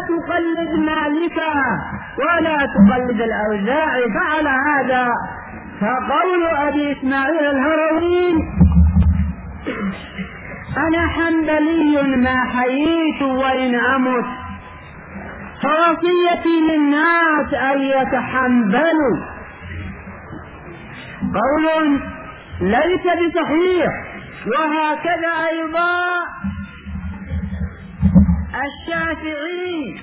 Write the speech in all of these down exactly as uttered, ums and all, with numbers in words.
تقلد مالكا ولا تقلد الأوزاعي. فعلى هذا فقول أبي إسماعيل الهروي أنا حنبلي ما حييت وإن أمت، فوصيتي للناس أن يتحنبلوا، قول ليس بصحيح. وهكذا أيضا الشافعي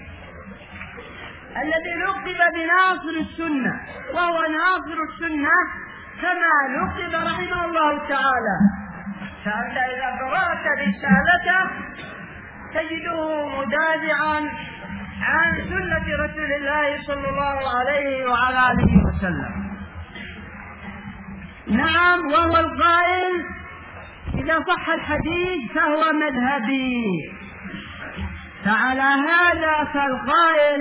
الذي لقب بناصر السنة، وهو ناصر السنة كما لقب رحمه الله تعالى. فأنت إذا قرأت رسالته تجده مدافعا عن سنة رسول الله صلى الله عليه وعلى آله وسلم. نعم، وهو القائل إذا صح الحديث فهو مذهبي. فعلى هذا فالقائل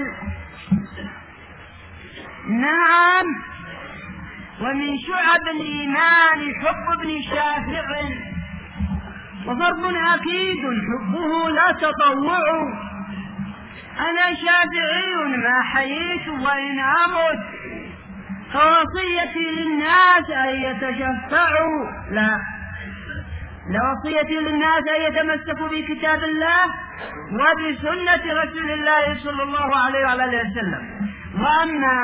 نعم ومن شعب الإيمان حب ابن شافع، وفرض أكيد حبه لا تطوع، أنا شافعي ما حييت وإن أمت، فوصيتي للناس أن يتشفعوا، لا لوصيتي للناس أن يتمسكوا بكتاب الله وبسنة رسول الله صلى الله عليه وعلى وسلم. وأما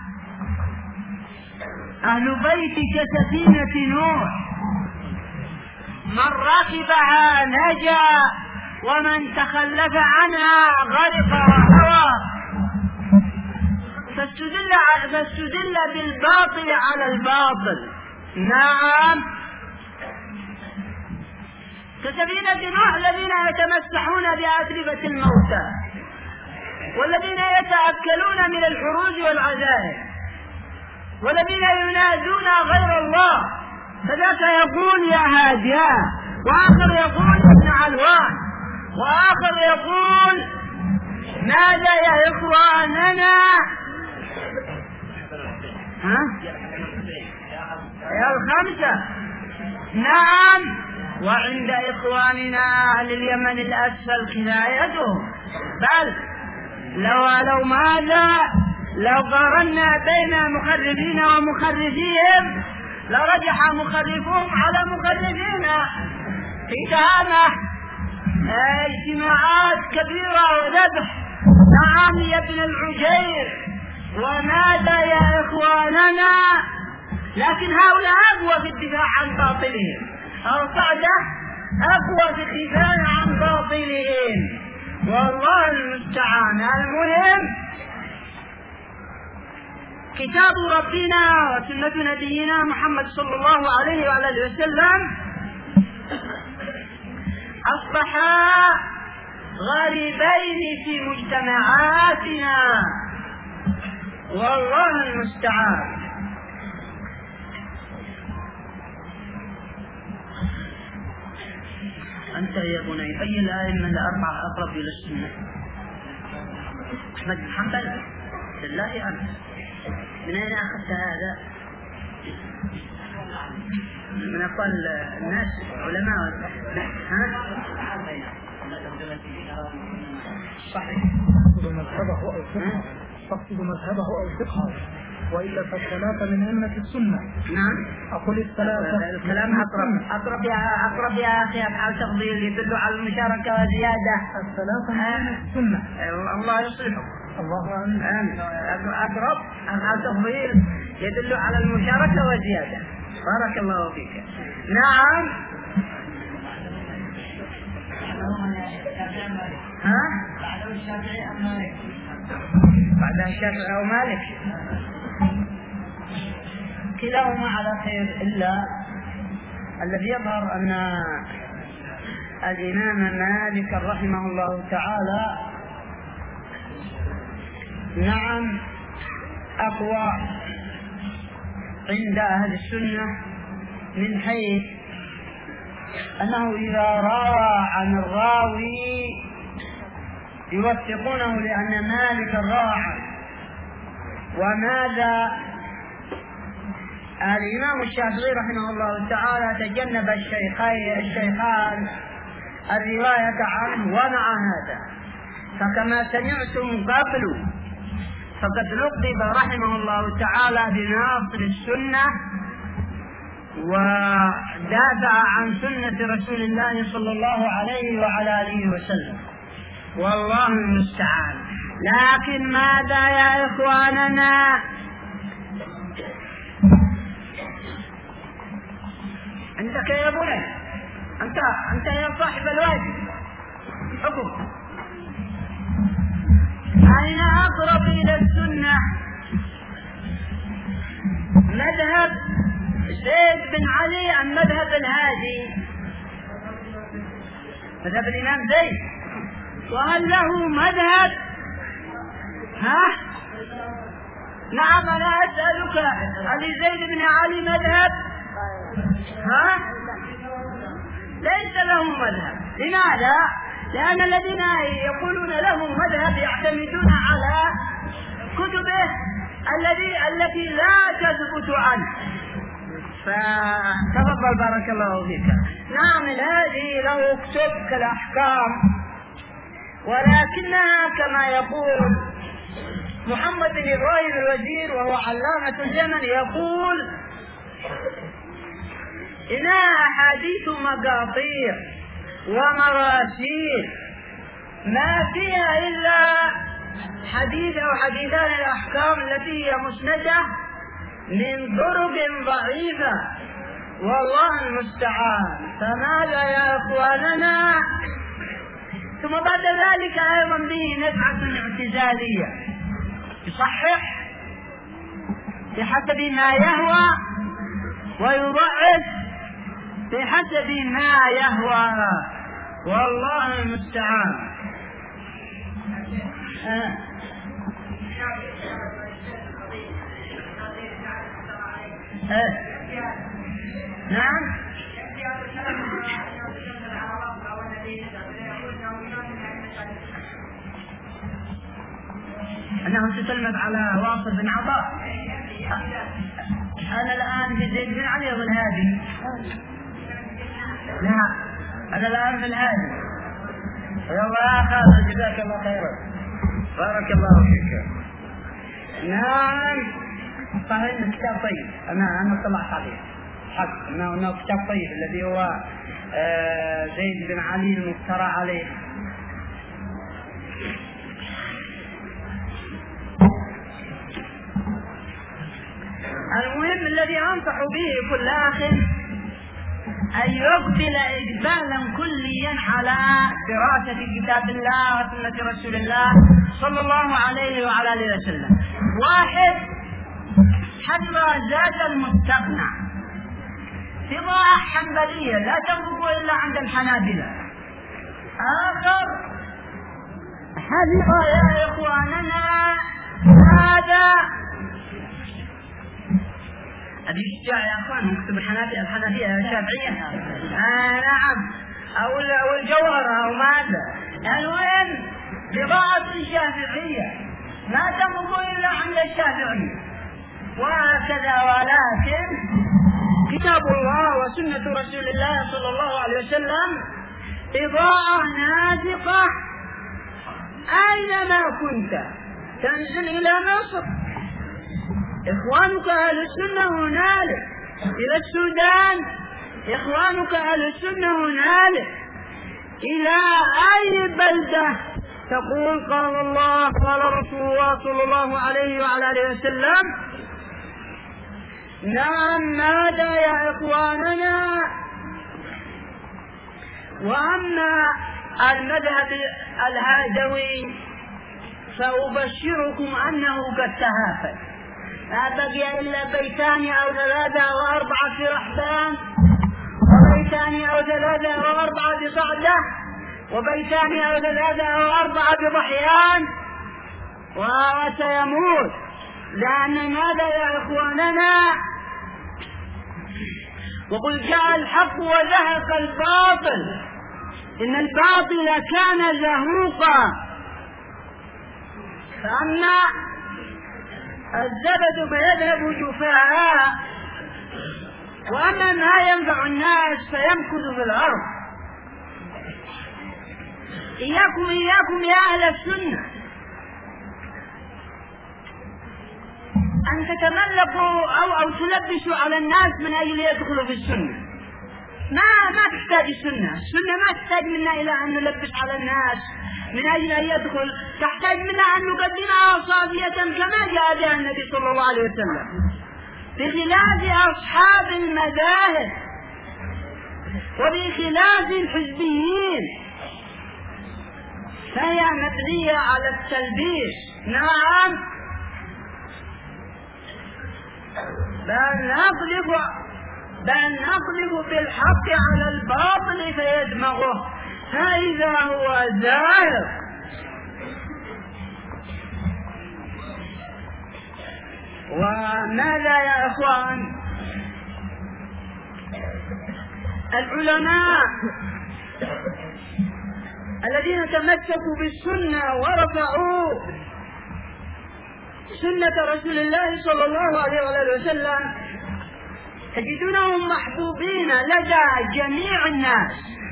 أهل بيت كسفينة نوح من ركبها نجا ومن تخلف عنها غرق وهوى، فاستدل, فاستدل بالباطل على الباطل. نعم، كسفينة نوح الذين يتمسحون بأتربة الموتى والذين يتأكلون من الحروج والعزائم والذين ينادون غير الله، فذاك يقول يا هاديا، وآخر يقول ابن علوان، وآخر يقول ماذا يا إخواننا ها؟ يا الخمسة. نعم، وعند إخواننا أهل اليمن الأسفل كفايتهم، بل لو لو ماذا لو قارنا بين مخرفين ومخرفيهم لرجح مخرفهم على مخرفينا في تهامة اجتماعات كبيرة وذبح. نعم يا ابن العجير، وماذا يا إخواننا؟ لكن هؤلاء أقوى في الدفاع عن باطلهم، القاعدة أقوى في الدفاع عن باطلهم، والله المستعان. المهم كتاب ربنا وسنة نبينا محمد صلى الله عليه وعلى وسلم أصبحا غالبين في مجتمعاتنا، والله المستعان. أنت يا بني أي الأئمة الأربعة أقرب إلى السنة؟ أحمد بن حنبل؟ لله أنت من أين أخذت هذا؟ من أقوال الناس علماء. ها؟ صحيح. تقصد مذهبه أو فقهه، تقصد مذهبه أو فقهه، وإلا فالثلاثة من أئمة السنة. نعم. أقول الثلاثة. الكلام أقرب أقرب يا أقرب يا أخي أفعال تفضيل يدل على المشاركة وزيادة. الثلاثة من أئمة السنة. الله يصلحه. الله آمين. أقرب أفعال تفضيل يدل على المشاركة وزيادة. بارك الله فيك. نعم. ها؟ بعد الشافعي أو مالك؟ بعد الشافعي أو مالك؟ كلاهما على خير، إلا الذي يظهر أن الإمام مالك رحمه الله تعالى نعم أقوى عند أهل السنة، من حيث أنه إذا روى عن الراوي يوثقونه لأن مالك الراعي. وماذا الإمام الشافعي رحمه الله تعالى تجنب الشيخين الشيخان الرواية عنه، ومع هذا فكما سمعتم قبل فقد لقب رحمه الله تعالى بناصر السنة ودافع عن سنة رسول الله صلى الله عليه وعلى آله وسلم، والله المستعان. لكن ماذا يا إخواننا؟ عندك يا بني، أنت أنت يا صاحب الواجب حكم، أين أقرب إلى السنة؟ مذهب زيد بن علي أم مذهب الهادي؟ مذهب الإمام زيد. وهل له مذهب؟ ها؟ نعم، أنا أسألك، هل زيد بن علي مذهب؟ ها؟ ليس له مذهب. لماذا؟ لأن الذين يقولون له مذهب يعتمدون على كتبه الذي التي لا تثبت عنه. فتفضل بارك الله فيك. نعم، هذه له كتب كالأحكام، ولكنها كما يقول محمد بن إبراهيم الوزير وهو علامة اليمن يقول إنها أحاديث مقاطير ومراسيل ما فيها إلا حديث أو حديثان الأحكام التي هي مسندة من طرق ضعيفة، والله المستعان. فماذا يا إخواننا؟ ثم بعد ذلك أيضا به نزعة اعتزالية، يصحح بحسب ما يهوى ويضعف بحسب ما يهوى، والله المستعان. آه. آه. نعم، أنه تسلمت على واصل بن عطاء. أنا الآن في زيد بن علي والهادي. لا، أنا الآن في الهادي. يلا يا خالد، جزاك الله خيرا، بارك الله فيك. نعم صحيح، كتاب طيب، أنا أنا طلعت عليه حق أنه أنه كتاب طيب الذي هو آه زيد بن علي المفترى عليه. المهم الذي أنصح به كل آخ أن يقبل إقبالا كليا على دراسة كتاب الله وسنة رسول الله صلى الله عليه وعلى آله وسلم. واحد حتى زاد المستغنى فضاء حنبلية لا تنبغ إلا عند الحنابلة. آخر حذر يا إخواننا هذا أبي الشجاع يا أخوان، مكتب الحنابلة الحنفية الشافعية. آه نعم، أو الجوهرة أو ماذا. المهم بضاعة الشافعية لا تنبغ إلا عند الشافعية، وهكذا. ولكن كتاب الله وسنة رسول الله صلى الله عليه وسلم إضاءة نازقة أينما كنت. تنزل إلى مصر إخوانك أهل السنة هنالك، إلى السودان إخوانك أهل السنة هنالك، إلى أي بلدة تقول قال الله قال رسول الله صلى الله عليه وعلى آله وسلم. نعم، ماذا يا إخواننا؟ وأما المذهب الهادوي فأبشركم أنه قد تهافت، لا بقي إلا بيتان أو ثلاثة أو أربعة في رحبان، وبيتان أو ثلاثة أو أربعة بصعدة، وبيتان أو ثلاثة أو أربعة بضحيان، وسيموت. لأن ماذا يا إخواننا؟ وقل جاء الحق وزهق الباطل إن الباطل كان زهوقا. فأما الزبد فيذهب جفاء، وأما ما ينفع الناس فيمكث في الأرض. إياكم إياكم يا أهل السنة أن تتملقوا أو أو تلبسوا على الناس من أجل يدخلوا في السنة. ما ما تحتاج السنة، السنة ما تحتاج منا إلى أن نلبس على الناس من أجل أن يدخل، تحتاج منا أن نقدمها صافية كما جاء بها النبي صلى الله عليه وسلم، بخلاف أصحاب المذاهب وبخلاف الحزبيين فهي مبنية على التلبيس. نعم، بل نقلب بل نقلب بالحق على الباطل فيدمغه فإذا هو زاهق. وماذا يا إخوان؟ العلماء الذين تمسكوا بالسنة ورفعوا سنة رسول الله صلى الله عليه وسلم تجدونهم محبوبين لدى جميع الناس،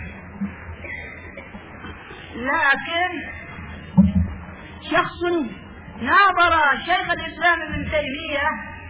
لكن شخص ناظر شيخ الإسلام ابن تيمية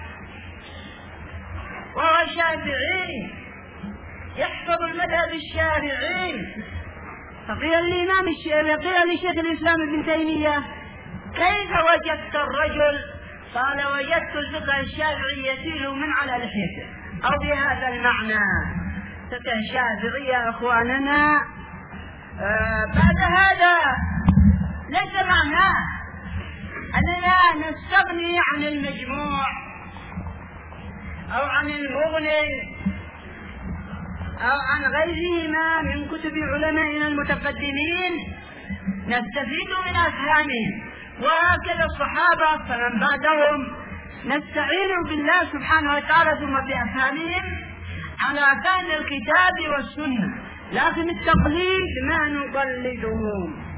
وهو شافعي يحفظ المذهب الشافعي، فقيل الإمام قيل لشيخ الإسلام ابن تيمية: كيف وجدت الرجل؟ قال: وجدت الفقه الشافعي يسيل من على لحيته، أو بهذا المعنى فقه الشافعي يا إخواننا. آه بعد هذا ليس معناه أننا نستغني عن المجموع أو عن المغني أو عن غيرهما من كتب علمائنا المتقدمين، نستفيد من أفهامهم، وهكذا الصحابة فمن بعدهم نستعين بالله سبحانه وتعالى ثم بأفهامهم على فهم الكتاب والسنة، لكن التقليد ما نقلدهم.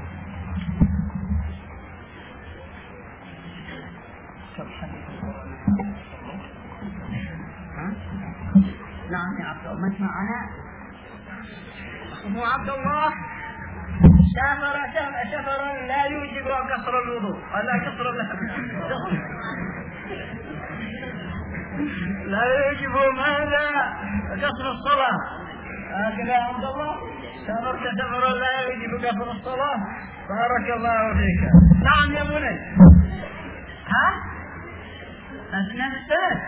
نعم يا عبد الله، ما معنا أخو عبد الله سافر سفرا لا يوجب كسر الوضوء، ولا كسر لا يوجب ماذا؟ كسر الصلاة. هكذا يا عبد الله، سافرت سفرا لا يوجب كسر الصلاة، بارك الله فيك. نعم يا بني. ها؟ أنتنا في السنة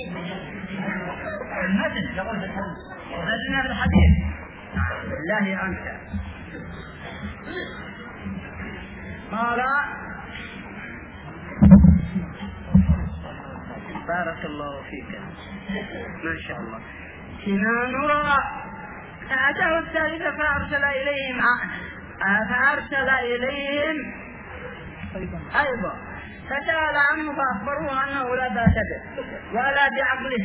المتن يقول في الحديث، أنتنا في الحديث. بالله أنت. قال: بارك الله فيك، ما شاء الله. كنا نرى فأتاه الثالثة فأرسل إليهم فأرسل إليهم أيضا فسأل عنه فأخبروه أنه لا بأس به ولا بعقله.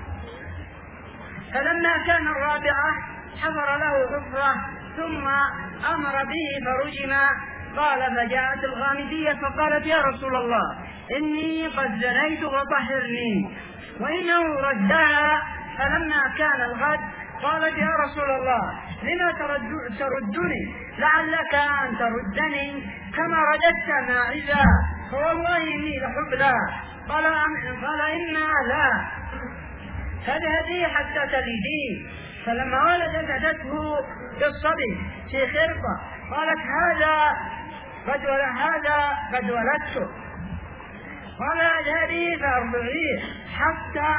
فلما كان الرابعة حفر له حفرة ثم أمر به فرجم. قال: فجاءت الغامدية فقالت: يا رسول الله، إني قد زنيت فطهرني. وإنه ردها. فلما كان الغد قالت: يا رسول الله، لما تردني؟ لعلك أن تردني كما رددت ماعزة، فوالله إني لحبلى. قال: قال: إنا لا، فاذهبي حتى تلدي. فلما ولدت أتته بالصبي في خرقة، قالت: هذا قد هذا قد ولدته. قال: اذهبي فارضعيه حتى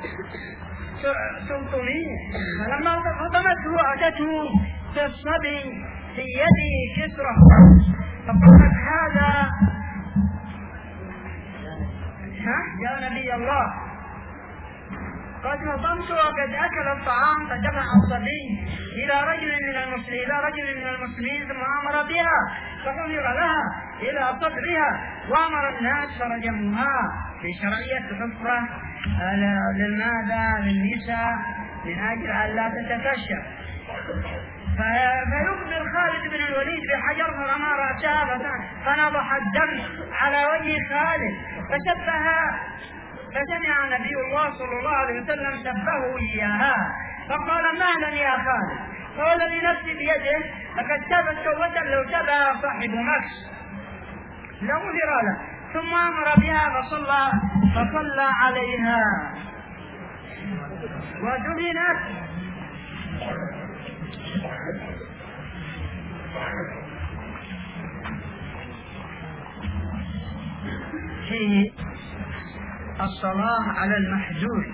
تلطميه. فلما فطمته أتته بالصبي في يده كسرة، فقالت: هذا يا نبي الله، قد نظمت وقد أكل الطعام. فدفع الصبي إلى رجل من المسلمين إلى رجل من المسلمين ثم أمر بها فحمل لها إلى صدرها وأمر الناس فرجموها في شرعية حفرة للماذا للنساء من أجل أن لا تتفشى. فيخبر خالد بن الوليد بحجر فرمى رأسها فنضح الدم على وجه خالد فشبها. فسمع نبي الله صلى الله عليه وسلم سبه إياها فقال: مهلا يا خالد، والذي نفسي بيده لقد تاب توبة لو تابها صاحب نفس لا مدر له، ثم أمر بها فصلى فصلى عليها ودفنت. فيه الصلاة على المحجور.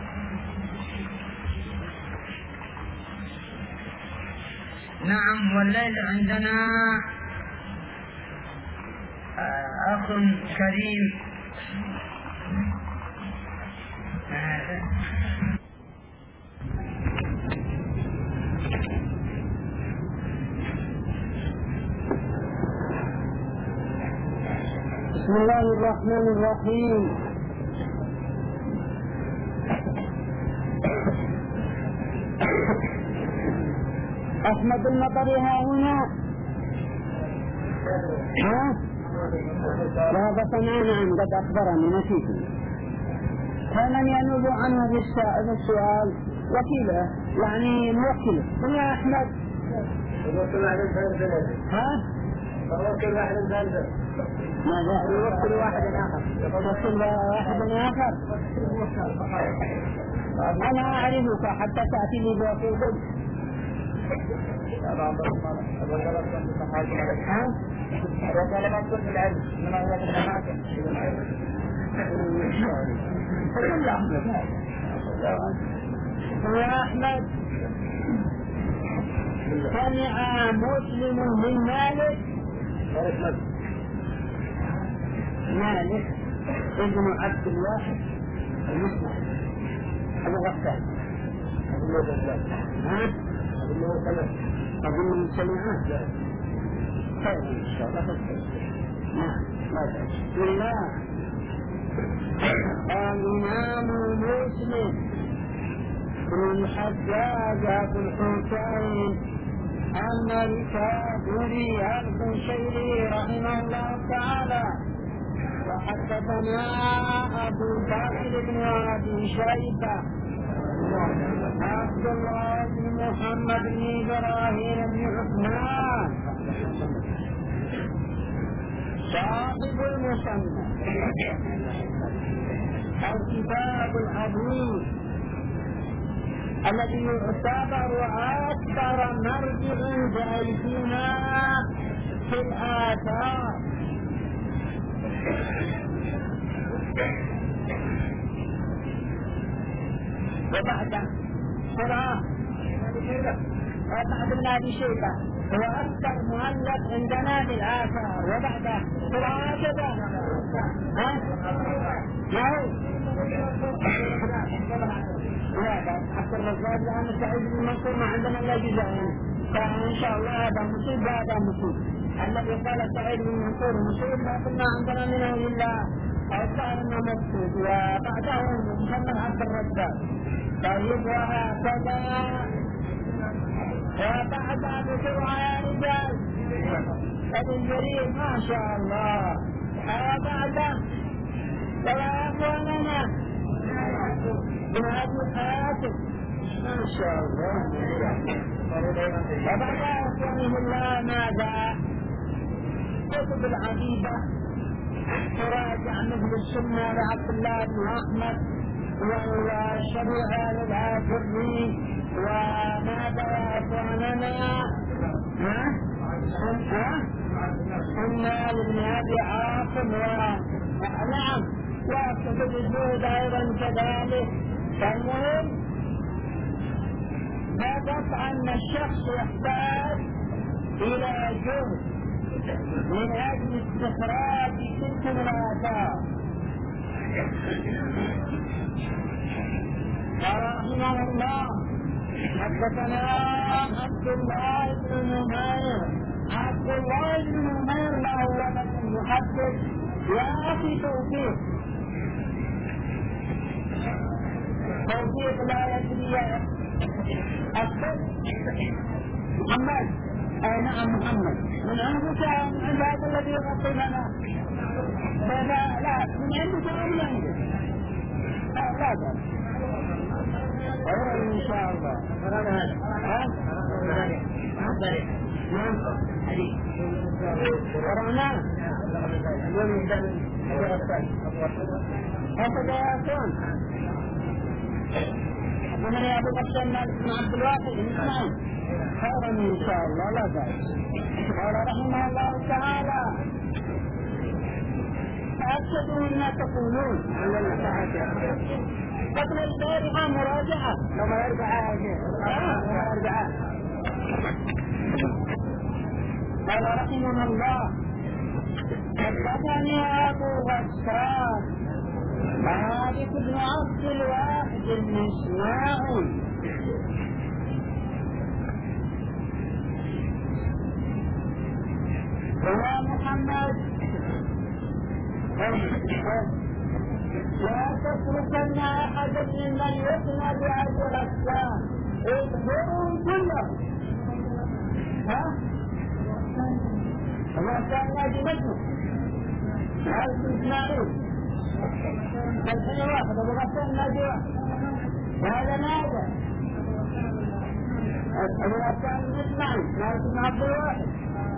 نعم، والليل عندنا أخ كريم بسم الله الرحمن الرحيم. أحمد المطر ها هنا ها؟ هذا سمعنا عن قد أخبرني نسيته. فمن ينوب عنه بالسؤال وكيله يعني موكله. من يا أحمد؟ ها؟ فوكل واحد ثالث. ماذا؟ يوكل واحد آخر. يوكل واحد آخر. أنا أعرفك حتى تأتي لي بوكيل. ها؟ وقال ما كنت العلم من أولاد المحاكم. فقل يا أحمد. يا أحمد سمع مسلم من مالك مالك ابن عبد الله المسلم أبو غسان. ها؟ أظن سمعه خير إن شاء الله. نعم لا بسم الله. الإمام مسلم بن الحجاج أبو الحسين النيسابوري البشيري رحمه الله تعالى. وحدثنا أبو بكر بن أبي شيبة عبد الله بن محمد بن إبراهيم بن عثمان صاحب المصنف الكتاب العظيم الذي يعتبر أكثر مرجع بأيدينا في الآثار. وبعد قراءة وبعد ابن أبي شيبة هو أكثر مؤلف عندنا في الآثار. وبعد قراءة كذا ها؟ ما هو؟ لا عبد الرزاق لأن سعيد بن منصور ما عندنا إلا جزئين، فإن شاء الله هذا مصيب هذا مصيب. الذي قال سعيد بن منصور مصيب ما كنا عندنا منه إلا أوصار إنه مصيب. وبعده محمد عبد الرزاق. طيب وهكذا وبعد بسرعة يا رجال ابن جرير ما شاء الله. وبعد ولا أخواننا من هذه حياته ما شاء الله. وبعد أخوانه الله ماذا؟ كتب العجيبة تراجع مثل السنة لعبد الله بن أحمد والشريعة للآخرين. وماذا يا أخواننا؟ ها؟ سنة لابن أبي عاصم ونعم وكتب الزهد أيضا كذلك. فالمهم لا تقع أن الشخص يحتاج إلى جهد من أجل استخراج تلك الآثار. رحمه الله حدثنا عبد الله بن نمير. عبد الله بن نمير له ولد يحدث يا أخي توفيق توفيق لا يدري أكثر محمد. أي نعم محمد من عندك عند هذا الذي يغطي لنا. لا لا لا من عندك أو من عندك لا لا خير إن شاء الله. ها؟ نعم. قرأناه. هكذا يكون. ومن أبو بكر بن عبد الواحد نسمعه خيرا إن شاء الله لا بأس. قال رحمه الله تعالى: تأكدوا مما تقولون. قبل البارحة مراجعة. لما يرجع لما يرجع. قال رحمه الله: حدثني أبو غسان مالك بن عبد الواحد المسماعي هو محمد. لا تتركن أحدا ممن يثنى بأبي غسان اذكروا كله. ها؟ غسان نادي مجنون مالك إسماعيل الحين واحد أبو غسان نادي واحد وهذا ماذا؟ أبو غسان إسماعيل مالك بن عبد الواحد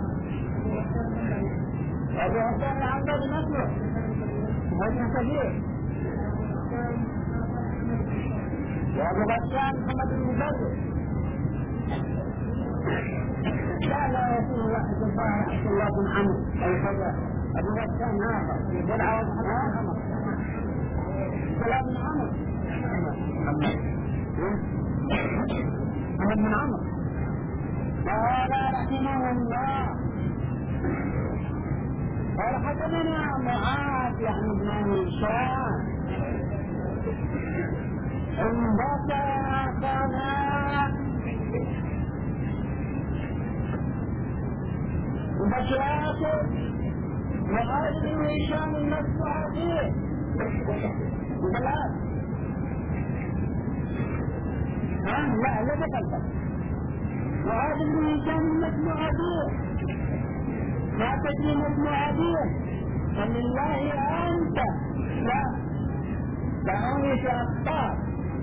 أبو غسان عبد المسلم هذا كبير وأبو غسان محمد المدرس. لا لا يكون واحد الظاهر عبد الله بن عمرو أي كذا. أبو غسان هذا يدعى محمد سلام بن عمرو محمد بن عمرو. قال رحمه الله: قال حدثنا معاذ يعني بن هشام انبت قناة بشراته معاذ بن هشام المدفوع فيه بلاد. ها لا لا تقلق. معاذ بن هشام المدفوع فيه ما تدري مدفوع فيه فلله أنت لا دعوني سأختار.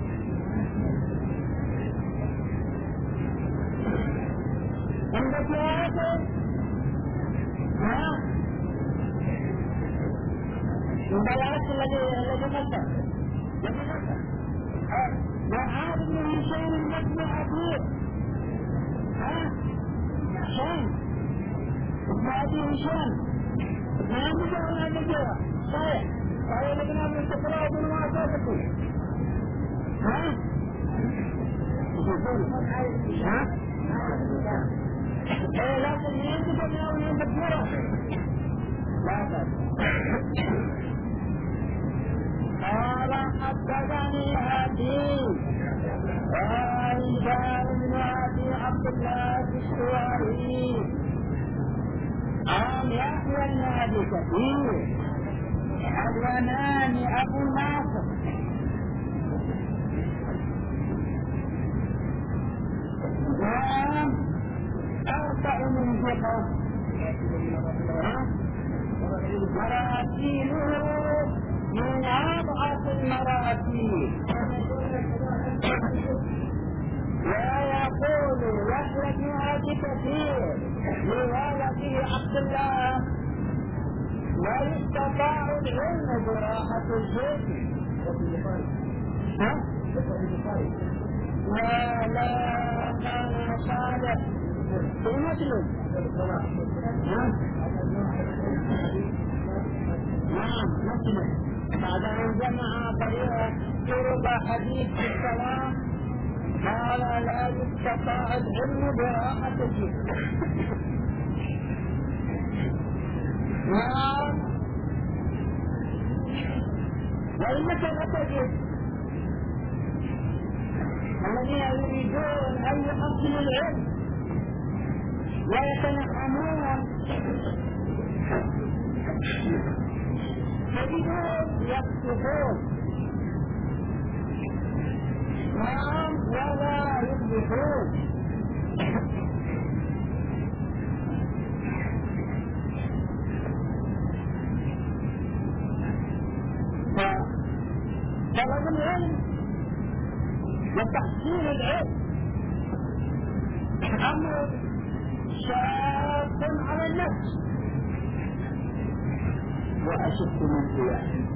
عندك يا أخي ها البلاغة الذي الذي فتح الذي فتح معاذ بن هشام المدفوع فيه ها هشام ابن أبي هشام ما نجا ولا نجا صحيح صحيح لكن أبو السفراء بن معتقد ها ها ايه لكن يجب ان يكون مدبورا لا قال حدثني أبي قال هشام بن أبي عبد الله الدستوائي عن يحيى بن أبي كثير حدثني أبو ناصر نعم أربع من فقه مراتيله من أضعف المراتيل لا يقول يحيى بن أبي كثير لولده عبد الله لا يستطاع العلم براحة الجسم. ها؟ لا لا كان صالح في مسلم. نعم مسلم بعد أن جمع طرق حديث السلام قال لا يستطاع العلم براحة الجسم. نعم وإنك لتجد الذين يريدون أن يحصلوا العلم ويتنعمون تجدون يكتفون نعم ولا يفلحون. طلب العلم وتحصيل العلم أمر شاق على النفس وأشد من قيام.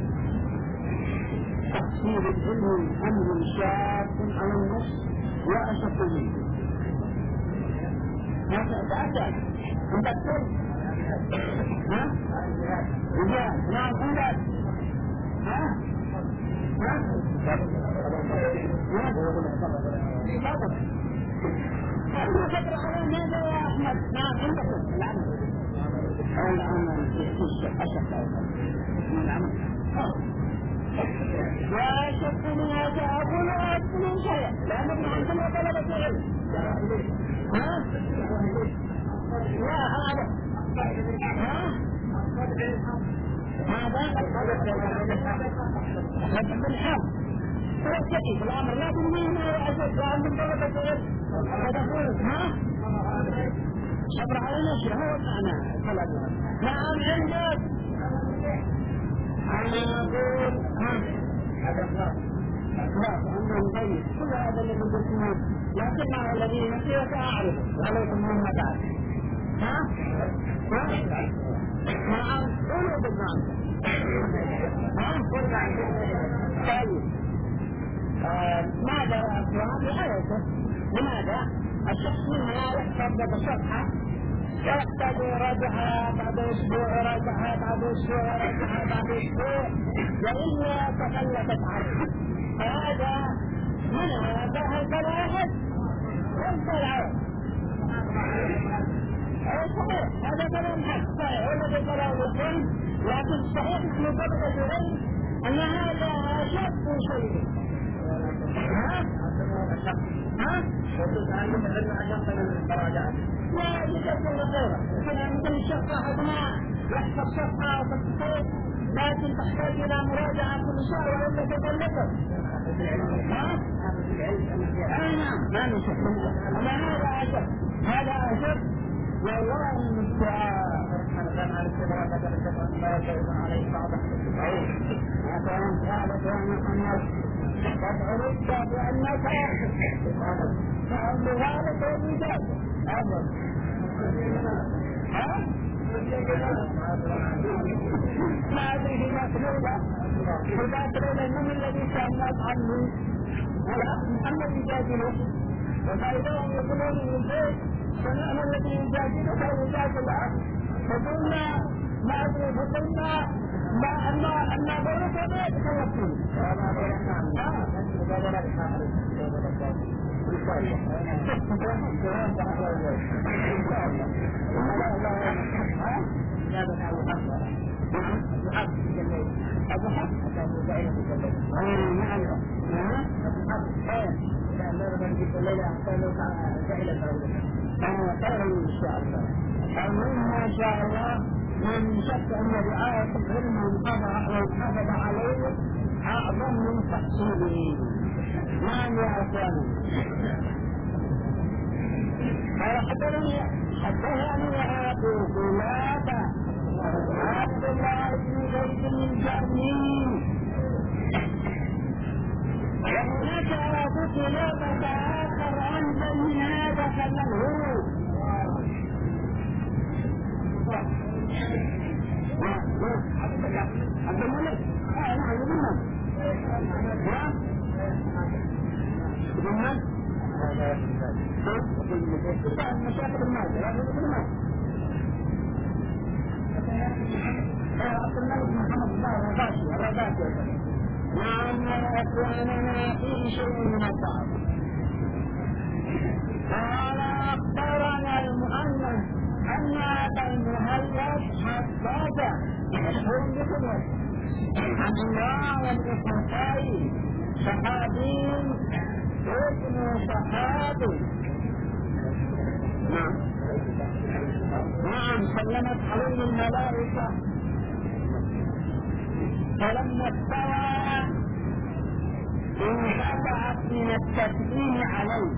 تحصيل العلم أمر شاق على النفس وأشد منه. ما تأتأكد أنت تقول ها؟ إجاب نعم عندك ها؟ ها؟ أنا فترة على ماذا يا أحمد؟ نعم عندك العمل العمل في الشيء العمل وأشد من هذا أقول أشد من شيء لأن ابن عندنا طلبة علم ها؟ لا هذا ها؟ هذا لكن بالحق هو الشيء الأمر لكن مين أشد من طلبة علم هذا ها؟ صبر علينا شيء هو المعنى نعم عندك أنا أقول ها؟ لا عندهم طيب كل هذا الذي قلتناه لكن مع الذين نسيت أعرف عليكم مما بعد ها؟ ها؟ نعم قولوا بالنعم ها؟ طيب ماذا يا أخوان بحياته لماذا الشخص منها يحفظ بصفحة يحتاج يراجعها بعد أسبوع يراجعها بعد أسبوع يراجعها بعد أسبوع وإلا تخلفت عنه فهذا من هذا الفلاحة والفلاحة صحيح هذا كلام حق صحيح والذي كلام الحين لكن صحيح في طبقة العلم أن هذا أشد شيء ها؟ ها؟ وتتعلم العلم أشد من المراجعة لا يجب الغيرة لكن مثل الشخص أحد ما يحفظ صفحة وتتصير لكن تحتاج إلى مراجعة كل شهر وإلا تتلقى ها؟ أي نعم ما نشوف أما هذا أشد هذا أشد والله المستعان أنا على الكبرى بدل الكبرى لا يجب عليه بعض مثلا قالت يا محمد قد علمت بأنك فعل ذلك والمجاز أبدا ها؟ ما أدري في مسؤولة في مسؤولة من الذي سألت عنه محمد يجادله وفإذا هم يقولون من البيت سمعنا الذي يجادله فيجادل فقلنا ما أدري فقلنا ما أما أما برد وما يتخلصون وما برد ها مجادلة بحاجة إن شاء الله إن شاء الله إن شاء الله ها إجابة أبو حفص أبو حفص جليل أبو حفص أبو دائرة جليل نعم نعم أبو حفص إيه إذا نرغب في الليل أحسن جعل أنا خير إن شاء الله المهم ما شاء الله من شك أن رعاية العلم والحفظ عليه أعظم من تحصيله نعم يا أخواني فيحضرني حدثني أبو قلابة عبد الله بن زيد الجرمي وهناك أبو قلابة آخر أنزل من هذا فله عبد الملك اه نعم ابن من نعم ابن من مشاكل المال يا ابن من عبد الملك محمد الله الرباشي الرباشي نعم يا اخواننا فيه شيء من الضعف قال اخبرنا المؤنث أن هذا المهلك حداد مشهور بكبر عن الله والإخوتين صحابي ابن صحابي نعم نعم سلمت عليه الملائكة فلما استوى انقطعت من التسليم عليه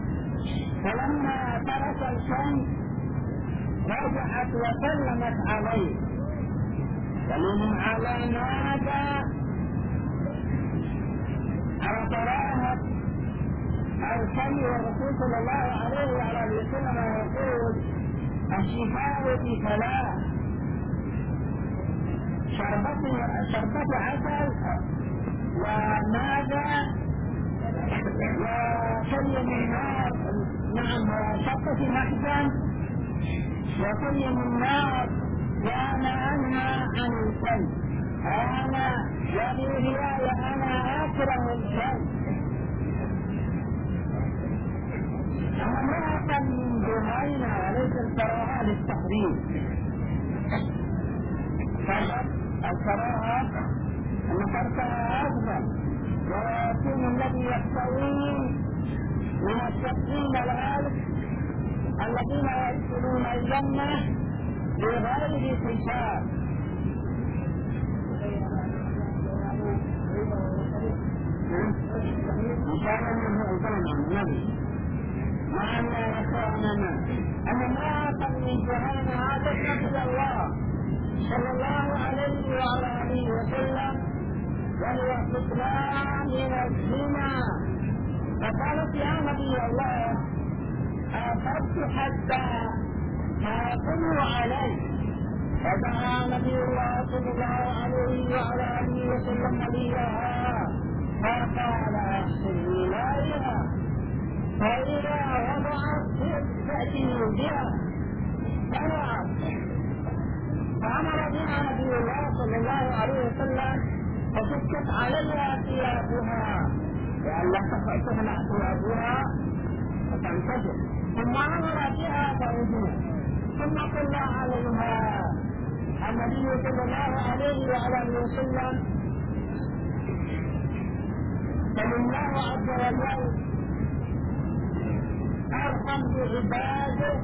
فلما ترك الشمس رجعت وسلمت عليه ومن على ماذا؟ على كراهة الكلي والرسول صلى الله عليه وعلى وسلم يقول الشفاء في ثلاث: شربة عسل وماذا وكلي من نار، نعم، وشطة محزن وكلي من نار، وأنا أنهى عن الكلب، أنا وفي رواية أنا أكره الكلب. امرأة من جهينة وليس الكراهة للتحريم، الكراهة أن تركها أفضل، ويكون الذي يحتوي من التقديم الألف الذين يدخلون الجنة بغير حساب. إن شاء الله منه الكلام عن النبي مع أن يكرهنا أن امرأة من جهنم عادت نبي الله صلى الله عليه وعلى آله وسلم وهو فتنان من الزنا، فقالت يا نبي الله أخذت حتى تقوم علي، فدعا نبي الله صلى الله عليه وعلى آله وسلم نبيها فقال أحسن إليها، فإذا وضعت تأتي بها فنعم. فأمر بها نبي الله صلى الله عليه وسلم فسكت عليها ثيابها لئلا تخلع ثيابها فتنتشر، ثم أمر بها فرجها، ثم صلى عليها النبي صلى الله عليه وعلى وسلم. فلله عز وجل أرحم بعباده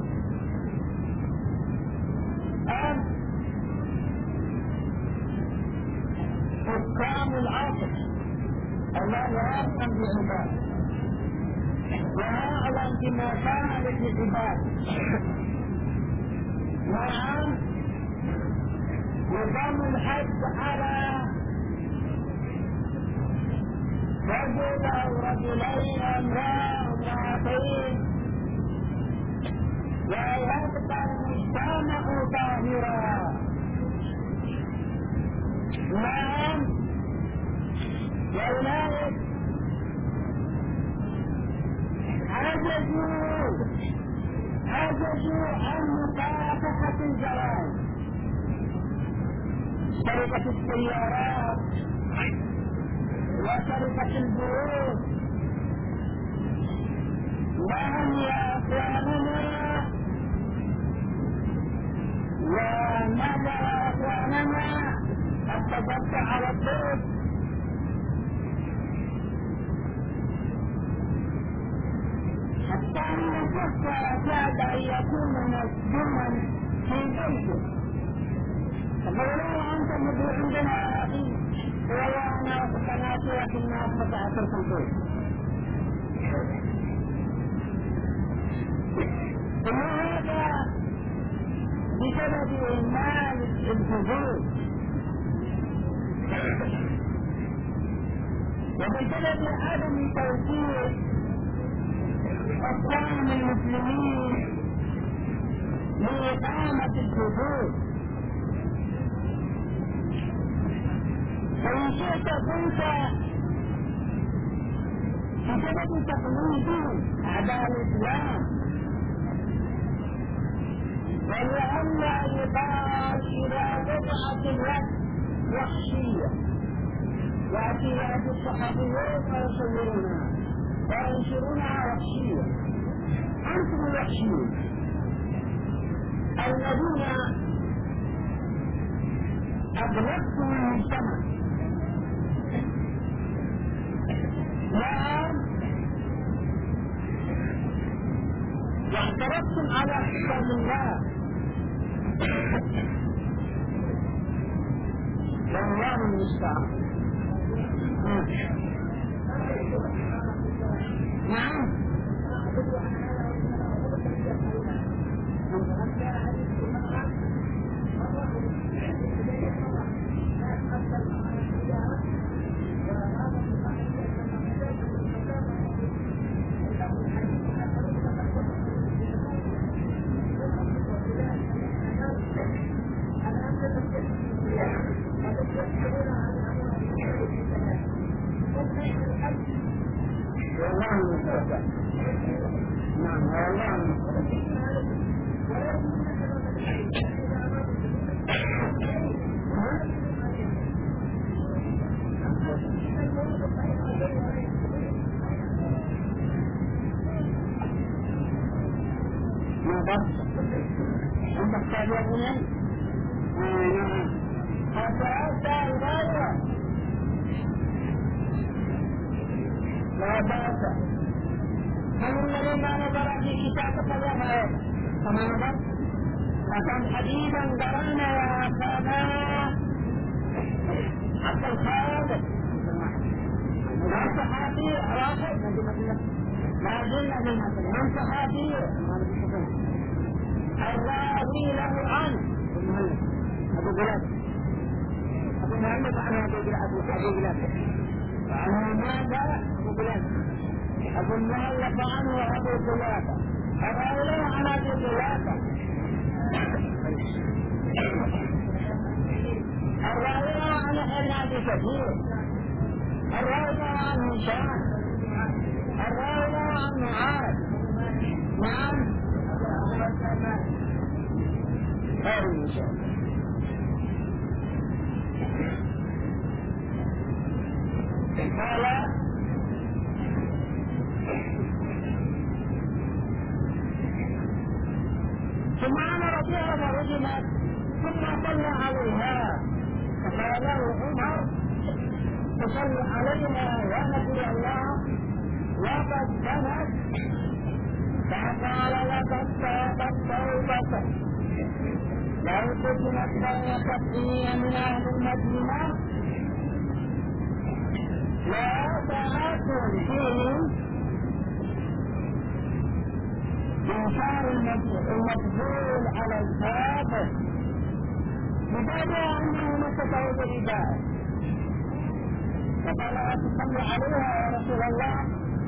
أم حكام العصر، الله أرحم بعباده وأعلم بما كان للعباد. نعم، نظام الحج على رجل أو رجلين امرأة امرأتين ويبقى المجتمع ظاهرا. نعم، وأولئك عجزوا عجزوا عن مكافحة الجرائم، سرقة السيارات وسرقة البيوت. نعم يا أخواننا، وماذا يا أخواننا التجرع على البيت؟ حتى أن الشخص كاد أن يكون مسجونا في بيته، فقالوا أنت مدعو عندنا يا أخي والله أنا وقناتي لكن ما أستطيع ترك البيت. ثم هذا بسبب إهمال الحدود وبسبب عدم توفير حكام المسلمين لإقامة الحدود. فإن شئت كنت بسبب تقليد أعداء الإسلام، ولئلا يقال إذا وضعت اليد وحشية يأتي بعض الصحفيين ويصورونها وينشرونها وحشية. أنتم الوحشيون الذين أغلقتم المجتمع. نعم، واعترضتم على حكم الله والله المستعان. نعم، والله المستعان. نعم والله المستعان. ما بس أنت تحتاج منه؟ نعم هذا الغاية لا بأس. من الذي ما نظر في كتاب فليظهر كما نظر فكم حديثا درنا يا أخانا حتى الخالق من صحابي راشد ما زلنا من صحابي الراوي له عنه أبو بلاد أبو محمد عن أبو بلاد عن ماذا أبو بلاد أبو المؤلف عنه أبو بلاد الراوي له عن أبو بلاد الراوي له عن ابن أبي كثير الراوي له عن هشام الراوي له عن معاذ. نعم خير إن شاء الله. قال ثم أمر بها فرجمت ثم صلى عليها فقال له عمر تصلي عليها يا نبي الله وقد زنت فقال لقد تابت توبة لو فتنت بين سبعين من أهل المدينة لا تأكل فيهم إنكار المقبول على الكافر ببعد أنه متفوق بذلك فقال أتصلي عليها يا رسول الله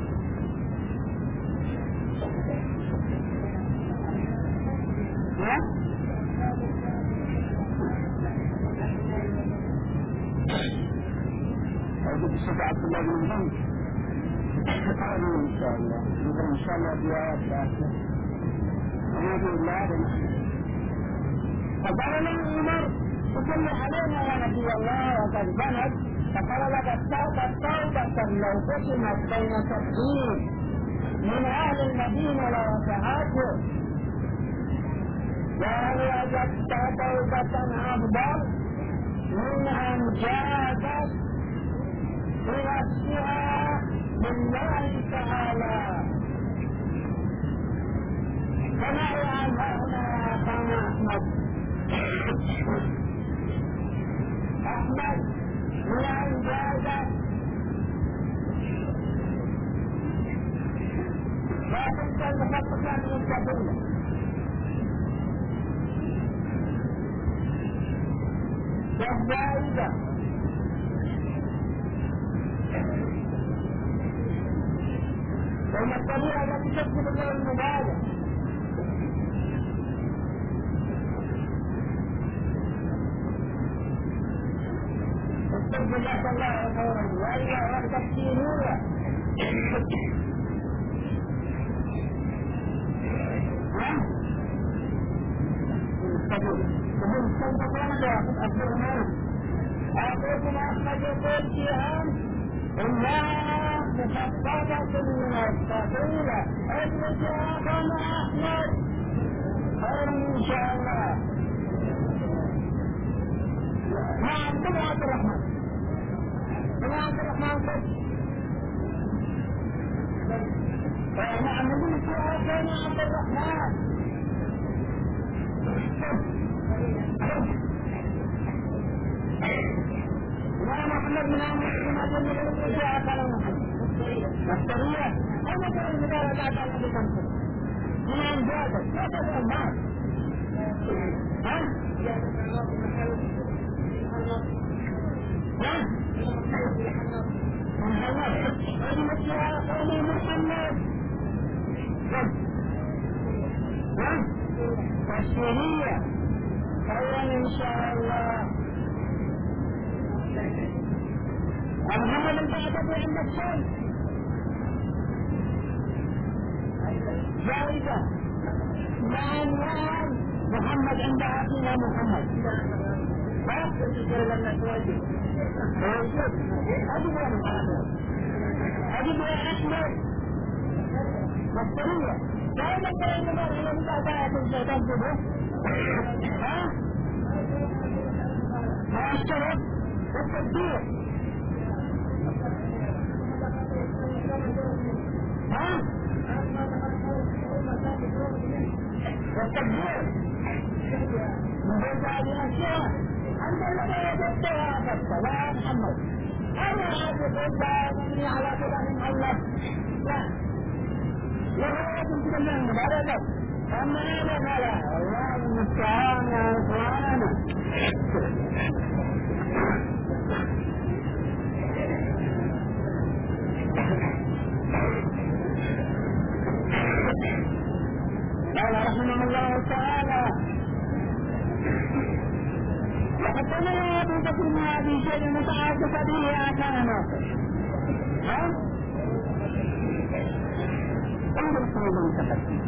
أجد الشيخ عبد الله بن زنك قالوا إن شاء الله إن شاء الله بيات بأسنا ونبي الله فقال له عمر تصلي علينا يا نبي الله وقد زنت فقال لك التوبة توبة لو قسمت بين سبعين من أهل المدينة لوسعته وهل وجدت توبة أفضل من أن جازت بنفسها بالله تعالى كما يعلم هنا كان أحمد أحمد من أن جازت لكن تلخصك من السبيل والزائدة وهي الطبيعة التي تكتب له المبادئ استجب جزاك الله خيرا وإلا وتكتينوها وهم استنبطون بأخذ أخبرنا أخذكم أخذ يقول فيها إنها مخفضة من الثقيلة النجاة أحمد خير إن شاء الله. نعم بن عبد الرحمن بن عبد الرحمن قد نعم نقول فيها بن عبد الرحمن يا محمد من أمر ما جميل الرجاء قال محمد مسترية أنا ترى المدارة بعد أن أبي من أن جادت لا تدعو الناس ها؟ ها؟ محمد أجمت يا قومي محمد ها؟ تشريعية خيرا إن شاء الله. محمد البعثة عندك شيء جائزة نعم نعم محمد عند أخينا محمد ها؟ أجب يا محمد أجب يا أحمد مصدرية دائما دائما دائما إذا جاءت الشيطان به ها؟ ما الشرف والتدبير ها؟ والتدبير من بين هذه الأشياء أنت الذي وجدتها أخذت لا محمد أنا أعرف أنت مني على كلام الله لا لا يمكن أن نعمل هذا لا أما أنا فلا الله المستعان يا إخوانا قال رحمه الله تعالى وحدثنا أبو بكر بن أبي شيبة متعاطف به آثار ناصر ها؟ انظر الصعود المتقدم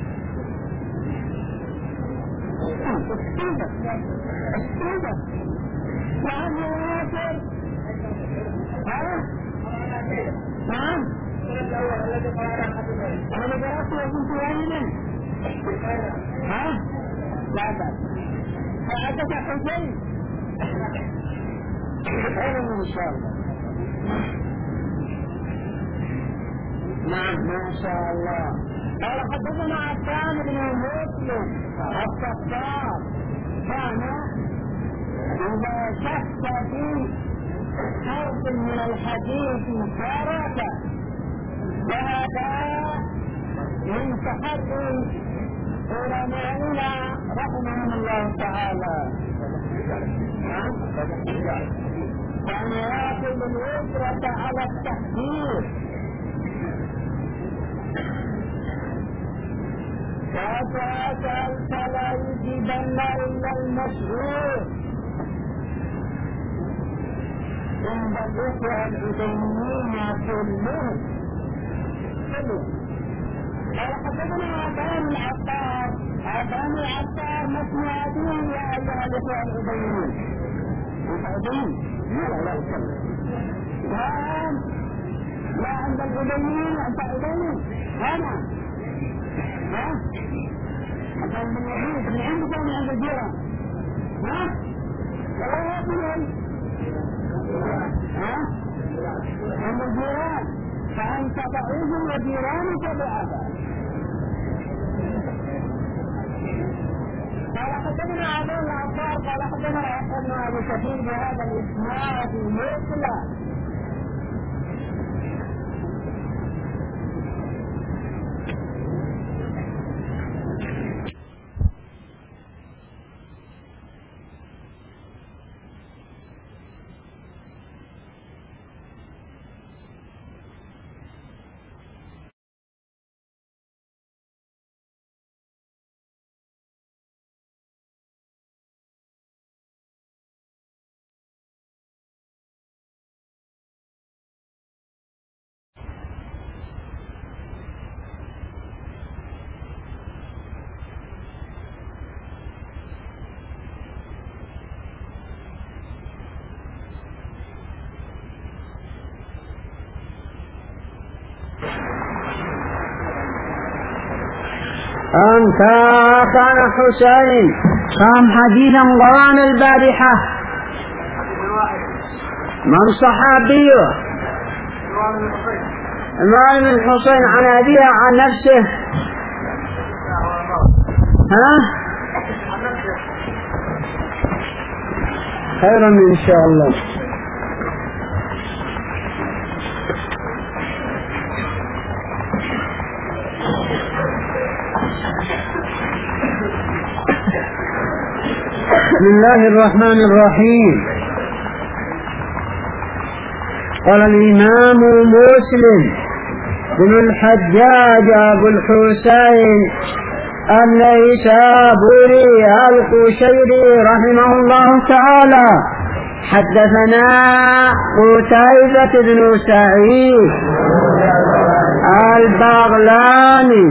الصعود الصعود نعم يا ناصر ها؟ نعم أنا جرأت وكنت واهما ها؟ لا بأس فأتت حسين خير إن شاء الله نعم ما شاء الله قال حدثنا عفان بن مسلم الصفار كان إذا شك في حرف من الحديث تارك وهذا من تحري علمائنا رحمهم الله تعالى كان يأخذ الأجرة على التحديث فسألت لا يجيبن إلا المشهور عند الإخوة العدينيين كلهم كلهم قال حدثنا عبان العطار عبان العطار مسموعاتين يا أيها الإخوة العدينيين العدينيين لا لا يسلم لا لا عند العدينيين أنت عديني هنا ها؟ حتى من الوحيد من عندك ومن عند الجيران ها؟ ولا يقولون ها؟ عند الجيران فأنت ضعيف وجيرانك ضعفاء قال حدثنا عبد العطار قال حدثنا عبد ابو كثير بهذا الاسناد مثله أم كان حسين قام حديثا قرآن البارحة من صحابيه إمام الحسين عن أبيه عن نفسه ها خيرا إن شاء الله بسم الله الرحمن الرحيم قال الإمام مسلم بن الحجاج أبو الحسين النيسابوري القشيري رحمه الله تعالى حدثنا قتيبة بن سعيد البغلاني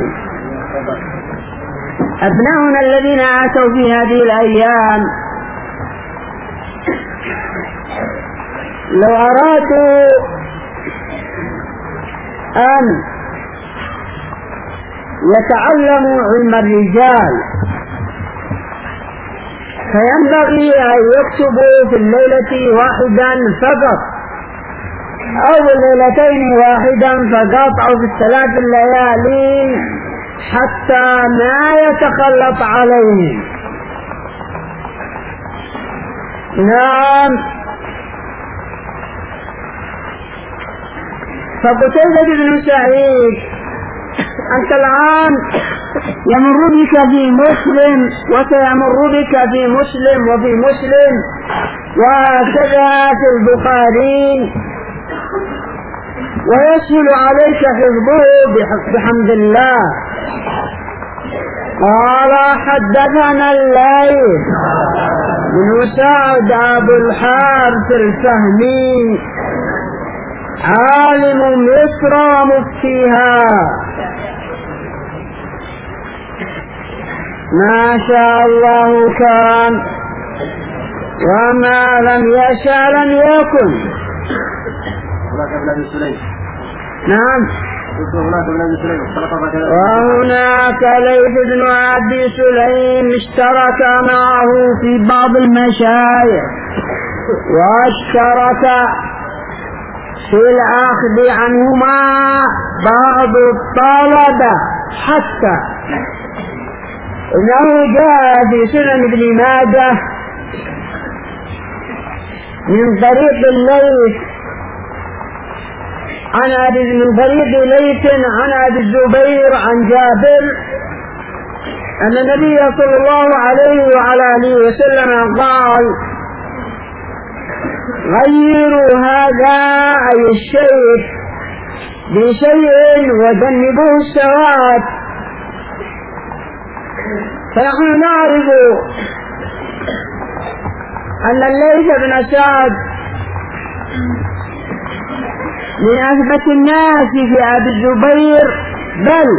أبناؤنا الذين آتوا في هذه الأيام لو أرادوا أن يتعلموا علم الرجال فينبغي أن يكتبوا في الليلة واحدا فقط أو الليلتين واحدا فقط أو في الثلاث الليالي حتى ما يتخلط عليهم. نعم. فقتيبة بن سعيد أنت الآن يمر بك في مسلم وسيمر بك في مسلم وفي مسلم وكذا في البخاري ويسهل عليك حفظه بحمد الله. قال حدثنا الليث بن سعد أبو الحارث الفهمي عالم مصر مفتيها ما شاء الله كان وما لم يشاء لم يكن. نعم. وهناك ليث بن أبي سليم اشترك معه في بعض المشايخ واشترك في الأخذ عنهما بعض الطلبة حتى إنه جاء في سنن ابن ماجه من طريق الليث عن أبي من طريق ليث عن أبي الزبير عن جابر أن النبي صلى الله عليه وعلى آله وسلم قال غيروا هذا أي الشيء بشيء وجنبوه السواد. فنحن نعرف أن الليث بن سعد من أثبت الناس في أبي الزبير، بل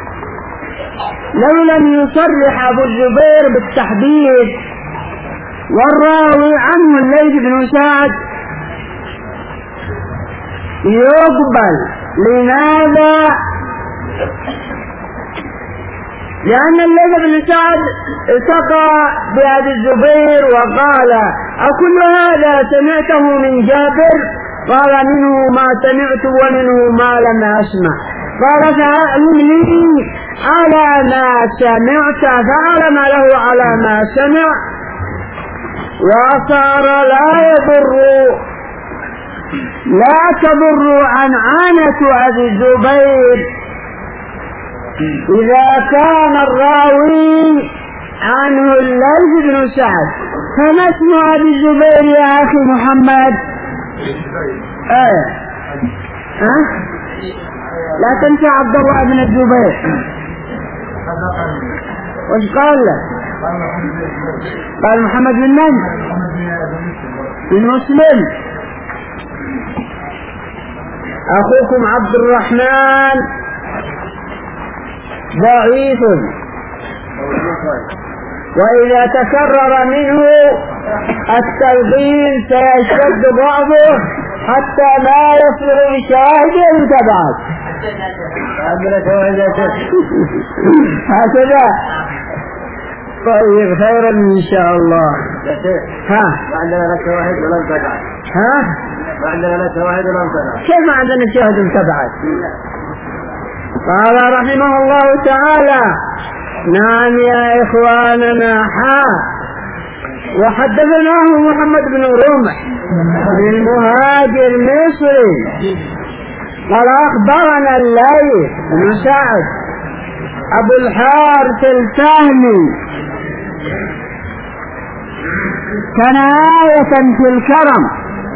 لو لم يصرح أبو الزبير بالتحديد والراوي عنه الليث بن سعد يقبل. لماذا؟ لأن الليث بن سعد التقى بأبي الزبير وقال أكل هذا سمعته من جابر؟ قال منه ما سمعت ومنه ما لم أسمع. قال فأعلمني على ما سمعت فأعلم له على ما سمع. وصار لا يضر لا تضر عنعنة أبي الزبير إذا كان الراوي عنه الليث بن سعد. فما اسم أبي الزبير يا أخي محمد؟ آه. أه؟ لا تنسى عبد الله بن الزبير. وش قال له؟ قال محمد بن من؟ بن مسلم. أخوكم عبد الرحمن ضعيف، وإذا تكرر منه التلقين سيشتد ضعفه حتى لا يصبح بشواهد متبعات. هكذا. طيب خيرا إن شاء الله. ها ما عندنا لا شواهد ولا متبعات. ها ما عندنا لا شواهد ولا متبعات. كيف ما عندنا شواهد متبعات؟ قال رحمه الله تعالى نعم يا إخواننا. حا وحدثناه محمد بن رمح المهاجر المصري قال أخبرنا الليث بن سعد أبو الحارث الفهمي كان آية في الكرم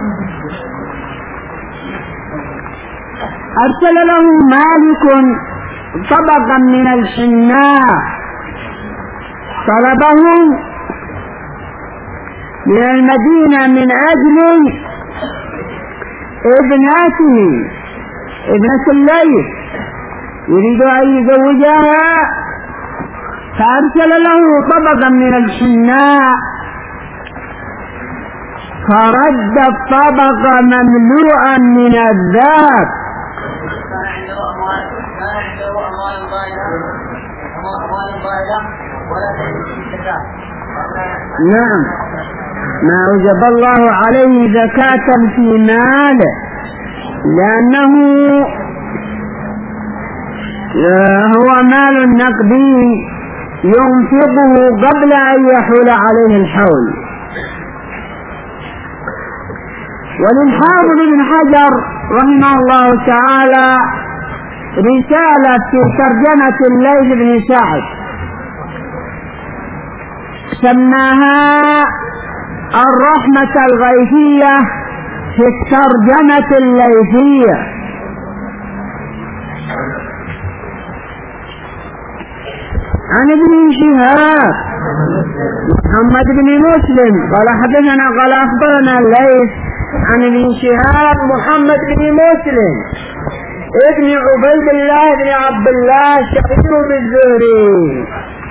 أرسل له مالك طبقا من الحناء طلبه من المدينة من أجل ابنته ابنة الليث، يريد أن يزوجها، فأرسل له طبقا من الحناء فرد الطبق مملوءا من الذهب. نعم، ما أوجب الله عليه زكاة في ماله، لأنه هو مال نقدي ينفقه قبل أن يحول عليه الحول. وللحافظ بن حجر رحمه الله تعالى رسالة في ترجمة الليث بن سعد سماها الرحمة الغيثية في الترجمة الليثية. عن ابن شهاب محمد بن مسلم قال حدثنا قال أخبرنا الليث عن ابن شهاب محمد بن مسلم ابن عبيد الله بن عبد الله شهير بالزهري،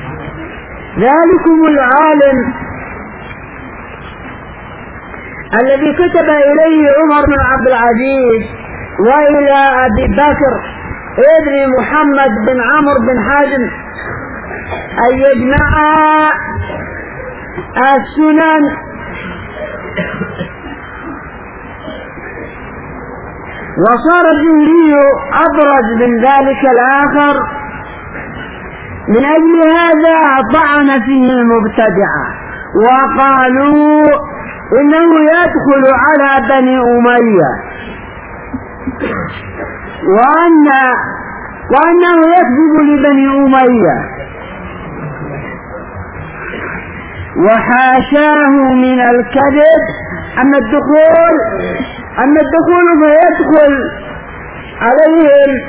ذلكم العالم الذي كتب إليه عمر بن عبد العزيز وإلى أبي بكر ابن محمد بن عمرو بن حازم أن يجمع السنن وصار الزهري أبرز من ذلك الآخر، من أجل هذا طعن فيه المبتدعة وقالوا إنه يدخل على بني أمية وأن وأنه يكذب لبني أمية، وحاشاه من الكذب. أما الدخول أما الدخول فيدخل عليهم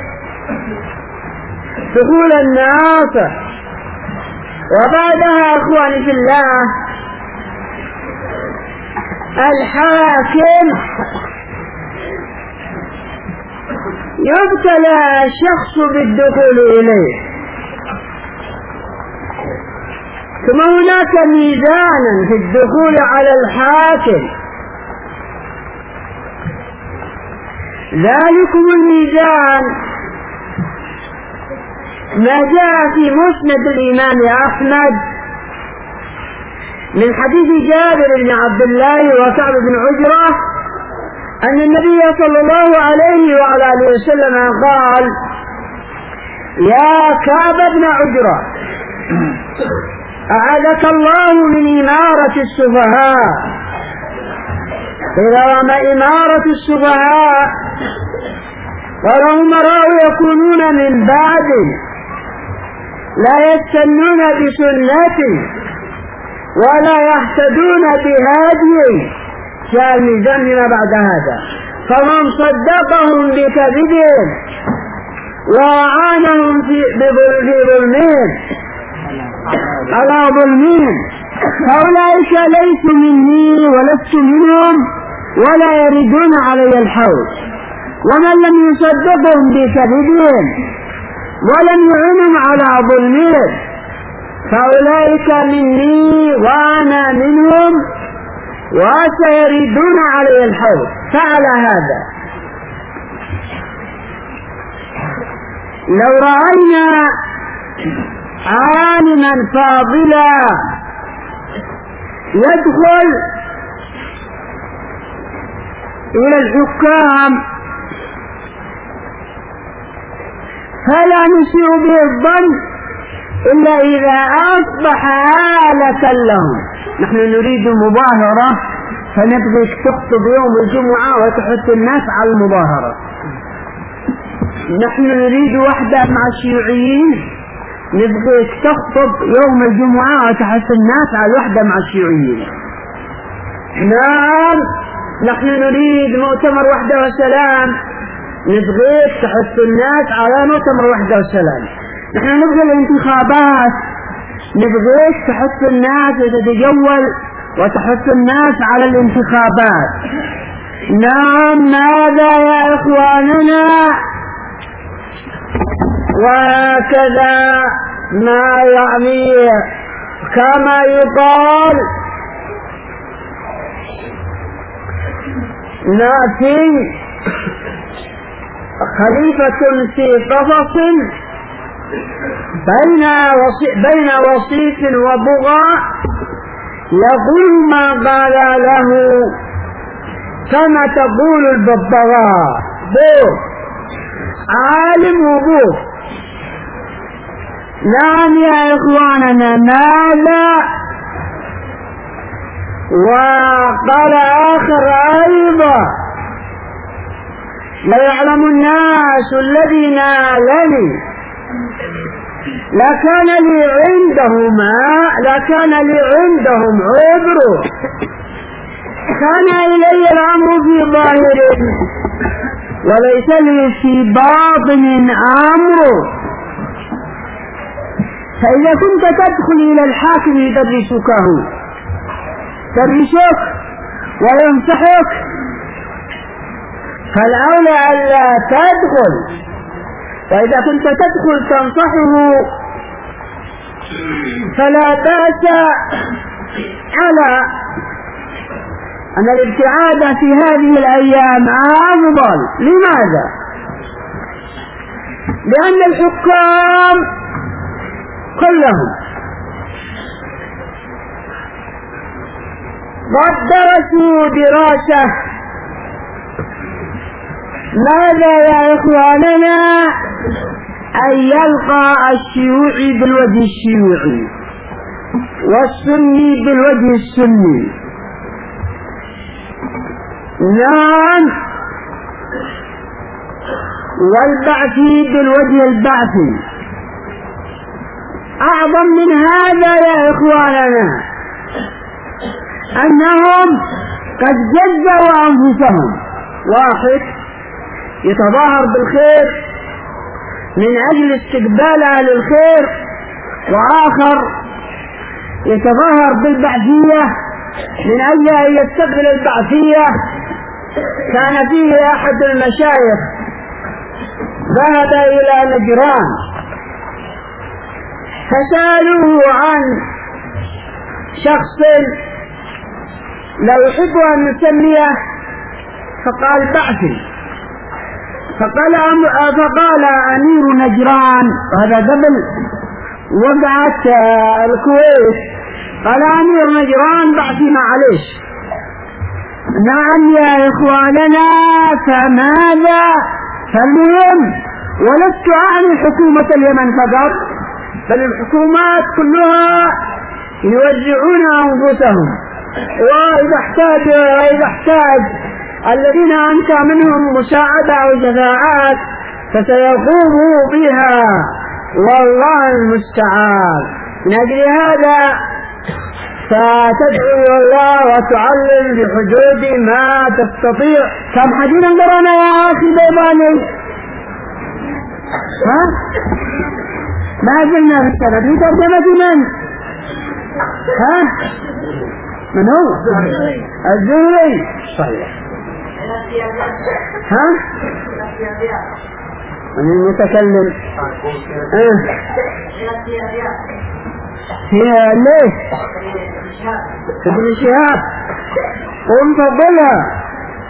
دخول الناس. وبعدها أخواني في الله، الحاكم يبتلى الشخص بالدخول إليه، ثم هناك ميزانا في الدخول على الحاكم، ذلكم الميزان ما جاء في مسند الإمام أحمد من حديث جابر بن عبد الله وكعب بن عجرة أن النبي صلى الله عليه وعلى آله وسلم قال: يا كعب بن عجرة أعاذك الله من إمارة السفهاء. إذا وما إمارة السفهاء قال: أمراء يكونون من بعد لا يستنون بسنتي ولا يهتدون بهدي، جاء الميزان ما بعد هذا، فمن صدقهم بكذبهم وأعانهم في ظلمهم على ظلمهم فأولئك ليسوا مني ولست منهم ولا يردون علي الحوض. ومن لم يصدقهم بكذبهم ولم يعنهم على ظلمهم فأولئك مني وأنا منهم وسيردون علي الحوض. فعلى هذا لو رأينا عالما فاضلا يدخل إلى الحكام فلا نسيء به الظن إلا إذا أصبح آلة لهم. نحن نريد مظاهرة فنبغيك تخطب يوم الجمعة وتحث الناس على المظاهرة. نحن نريد وحدة مع الشيوعيين، نبغيك تخطب يوم الجمعة وتحث الناس على الوحدة مع الشيوعيين. نعم، نحن نريد مؤتمر وحدة وسلام، نبغيك تحث الناس على مؤتمر وحدة وسلام. نحن نبغي الانتخابات، نبغيك تحث الناس وتتجول وتحث الناس على الانتخابات. نعم، ماذا يا إخواننا؟ وكذا ما يعني كما يقال نأتي خليفة في قفص بين وصي بين وصيف وبغاء يقول ما قال له كما تقول الببغاء بو عالم وبو. نعم يا إخواننا، ماذا؟ وقال آخر أيضا لا يعلم الناس الذين نالني لكان لي عندهما لكان لي عندهم عذر، كان إلي الأمر في ظاهر وليس لي في باطن أمر. فإذا كنت تدخل إلى الحاكم يدرسكه يدرسك وينصحك، فالأولى ألا تدخل. وإذا كنت تدخل تنصحه فلا بأس على أن الابتعاد في هذه الأيام أفضل. لماذا؟ لأن الحكام كلهم قد درسوا دراسة. ماذا يا إخواننا؟ أن يلقى الشيوعي بالوجه الشيوعي والسني بالوجه السني. نعم، والبعثي بالوجه البعثي. أعظم من هذا يا إخواننا أنهم قد جزوا أنفسهم. واحد يتظاهر بالخير من أجل استقبال أهل الخير، وآخر يتظاهر بالبعثية من أجل أن يستقبل البعثية. كان فيه أحد المشايخ ذهب إلى نجران فسألوه عن شخص لا يحب أن نسميه، فقال بعثي. فقال فقال أمير نجران، وهذا قبل وقعت الكويت، قال أمير نجران بعثي معليش. نعم يا إخواننا، فماذا؟ فالمهم، ولست أعني حكومة اليمن فقط، بل الحكومات كلها يوزعون أنفسهم، وإذا احتاج وإذا احتاج الذين أنت منهم مساعدة أو شفاعات فسيقوموا بها، والله المستعان. من أجل هذا فتدعو الله وتعلم بحدود ما تستطيع. كم حديثا قرأنا يا أخي بيباني؟ ها؟ ما زلنا في السنة في ترجمة من؟ ها؟ من هو؟ الزهري. صحيح. ها؟ من المتكلم؟ اه هي ليه؟ ابن شهاب. قم فضلها.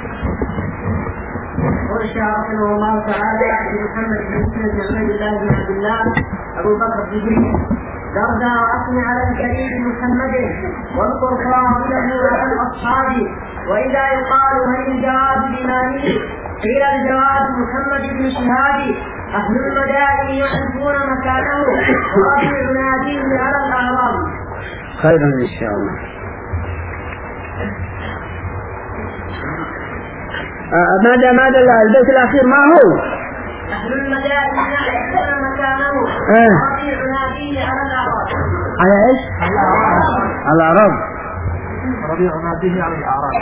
ورشا رحمه الله تعالى محمد بن مسلم بن عبد الله بن عبد الله أبو بكر الصديق درجة وأثني على الكريم محمد واذكر فاضله عن أصحابه. وإذا يقال هل الجواب بإمامه قيل الجواب محمد بن شهاب. أهل المدائن يعرفون مكانه ورفع يناديه على الأعراب. خيرا إن شاء الله. آه ماذا ماذا البيت الأخير ما هو؟ أهل المدائن يعرفون مكانه آه. ورفع يناديه على الأعراب. على إيش؟ على الأعراب. ربيع ناديه على الأعراب.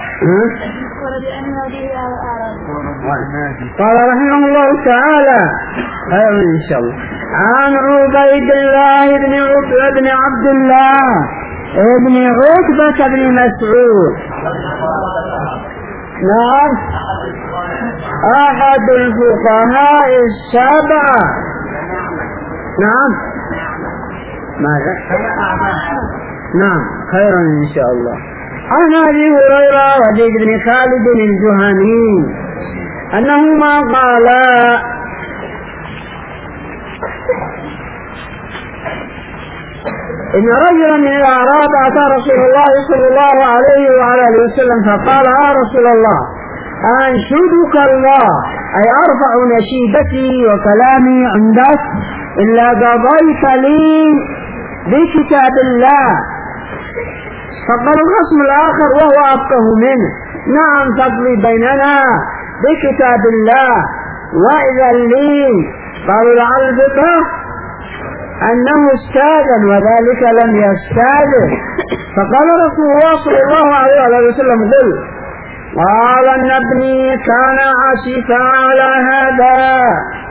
قال رحمه الله تعالى خير إن شاء الله. عن عبيد الله بن عتبة بن عبد الله ابن عتبة بن مسعود. نعم، أحد الفقهاء السبعة. نعم، ماذا؟ نعم، خيرا إن شاء الله. عن أبي هريرة وزيد بن خالد الجهني أنهما قالا: إن رجلا من الأعراب أتى رسول الله صلى الله عليه وعلى آله وسلم فقال: يا رسول الله، أنشدك الله، أي أرفع نشيدتي وكلامي عندك إلا قضيت لي بكتاب الله. فقال الخصم الآخر وهو أفقه منه: نعم، تقضي بيننا بكتاب الله وإذا لي. قالوا: لعل الفقه أنه استاذن وذلك لم يستاذن. فقال رسول الله صلى الله عليه وسلم: قل. قال: إن ابني كان عاصفا على هذا.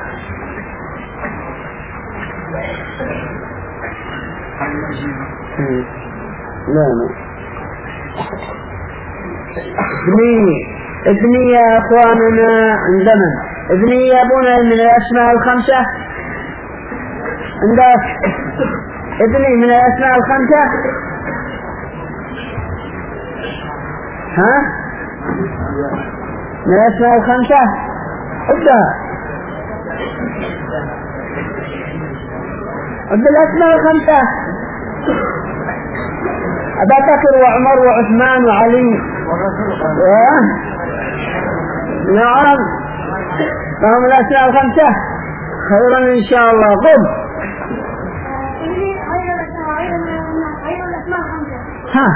لا لا ابني ابني يا أخواننا عندنا ابني يا ابونا من الأسماء الخمسة. عندك ابني من الأسماء الخمسة؟ ها؟ من الأسماء الخمسة؟ ابدأ ابدأ الأسماء الخمسة: أبا بكر وعمر وعثمان وعلي. نعم، فهم الأسماء الخمسة. خيرا إن شاء الله. قم. ها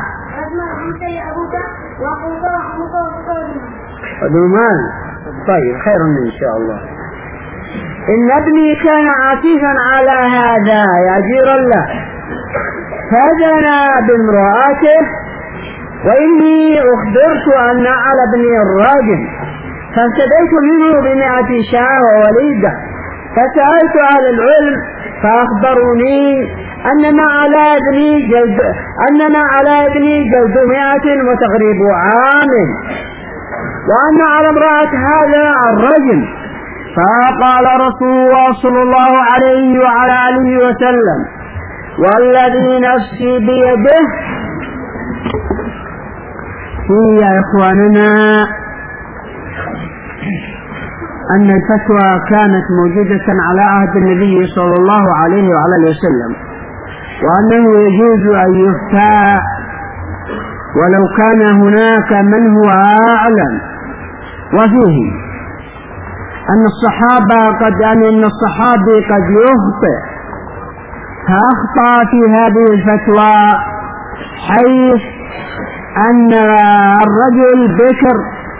ودومان. طيب، خير إن شاء الله. إن ابني كان عاطفا على هذا يا جير الله، فزنى بامرأته، وإني أخبرت أن على ابني الراجل، فافتديت منه بمئة شاة ووليدة. فسألت أهل العلم فأخبروني أننا على ابني جلد أننا على ابني جلد مئة وتغريب عام، وأن على امرأة هذا الرجل. فقال رسول الله صلى الله عليه وعلى آله وسلم: والذي نفسي بيده. في يا إخواننا أن الفتوى كانت موجودة على عهد النبي صلى الله عليه وعلى آله وسلم، وأنه يجوز أن يفتى ولو كان هناك من هو أعلم. وفيه أن الصحابة قد أن الصحابي قد يخطئ، فأخطأ في هذه الفتوى، حيث أن الرجل بكر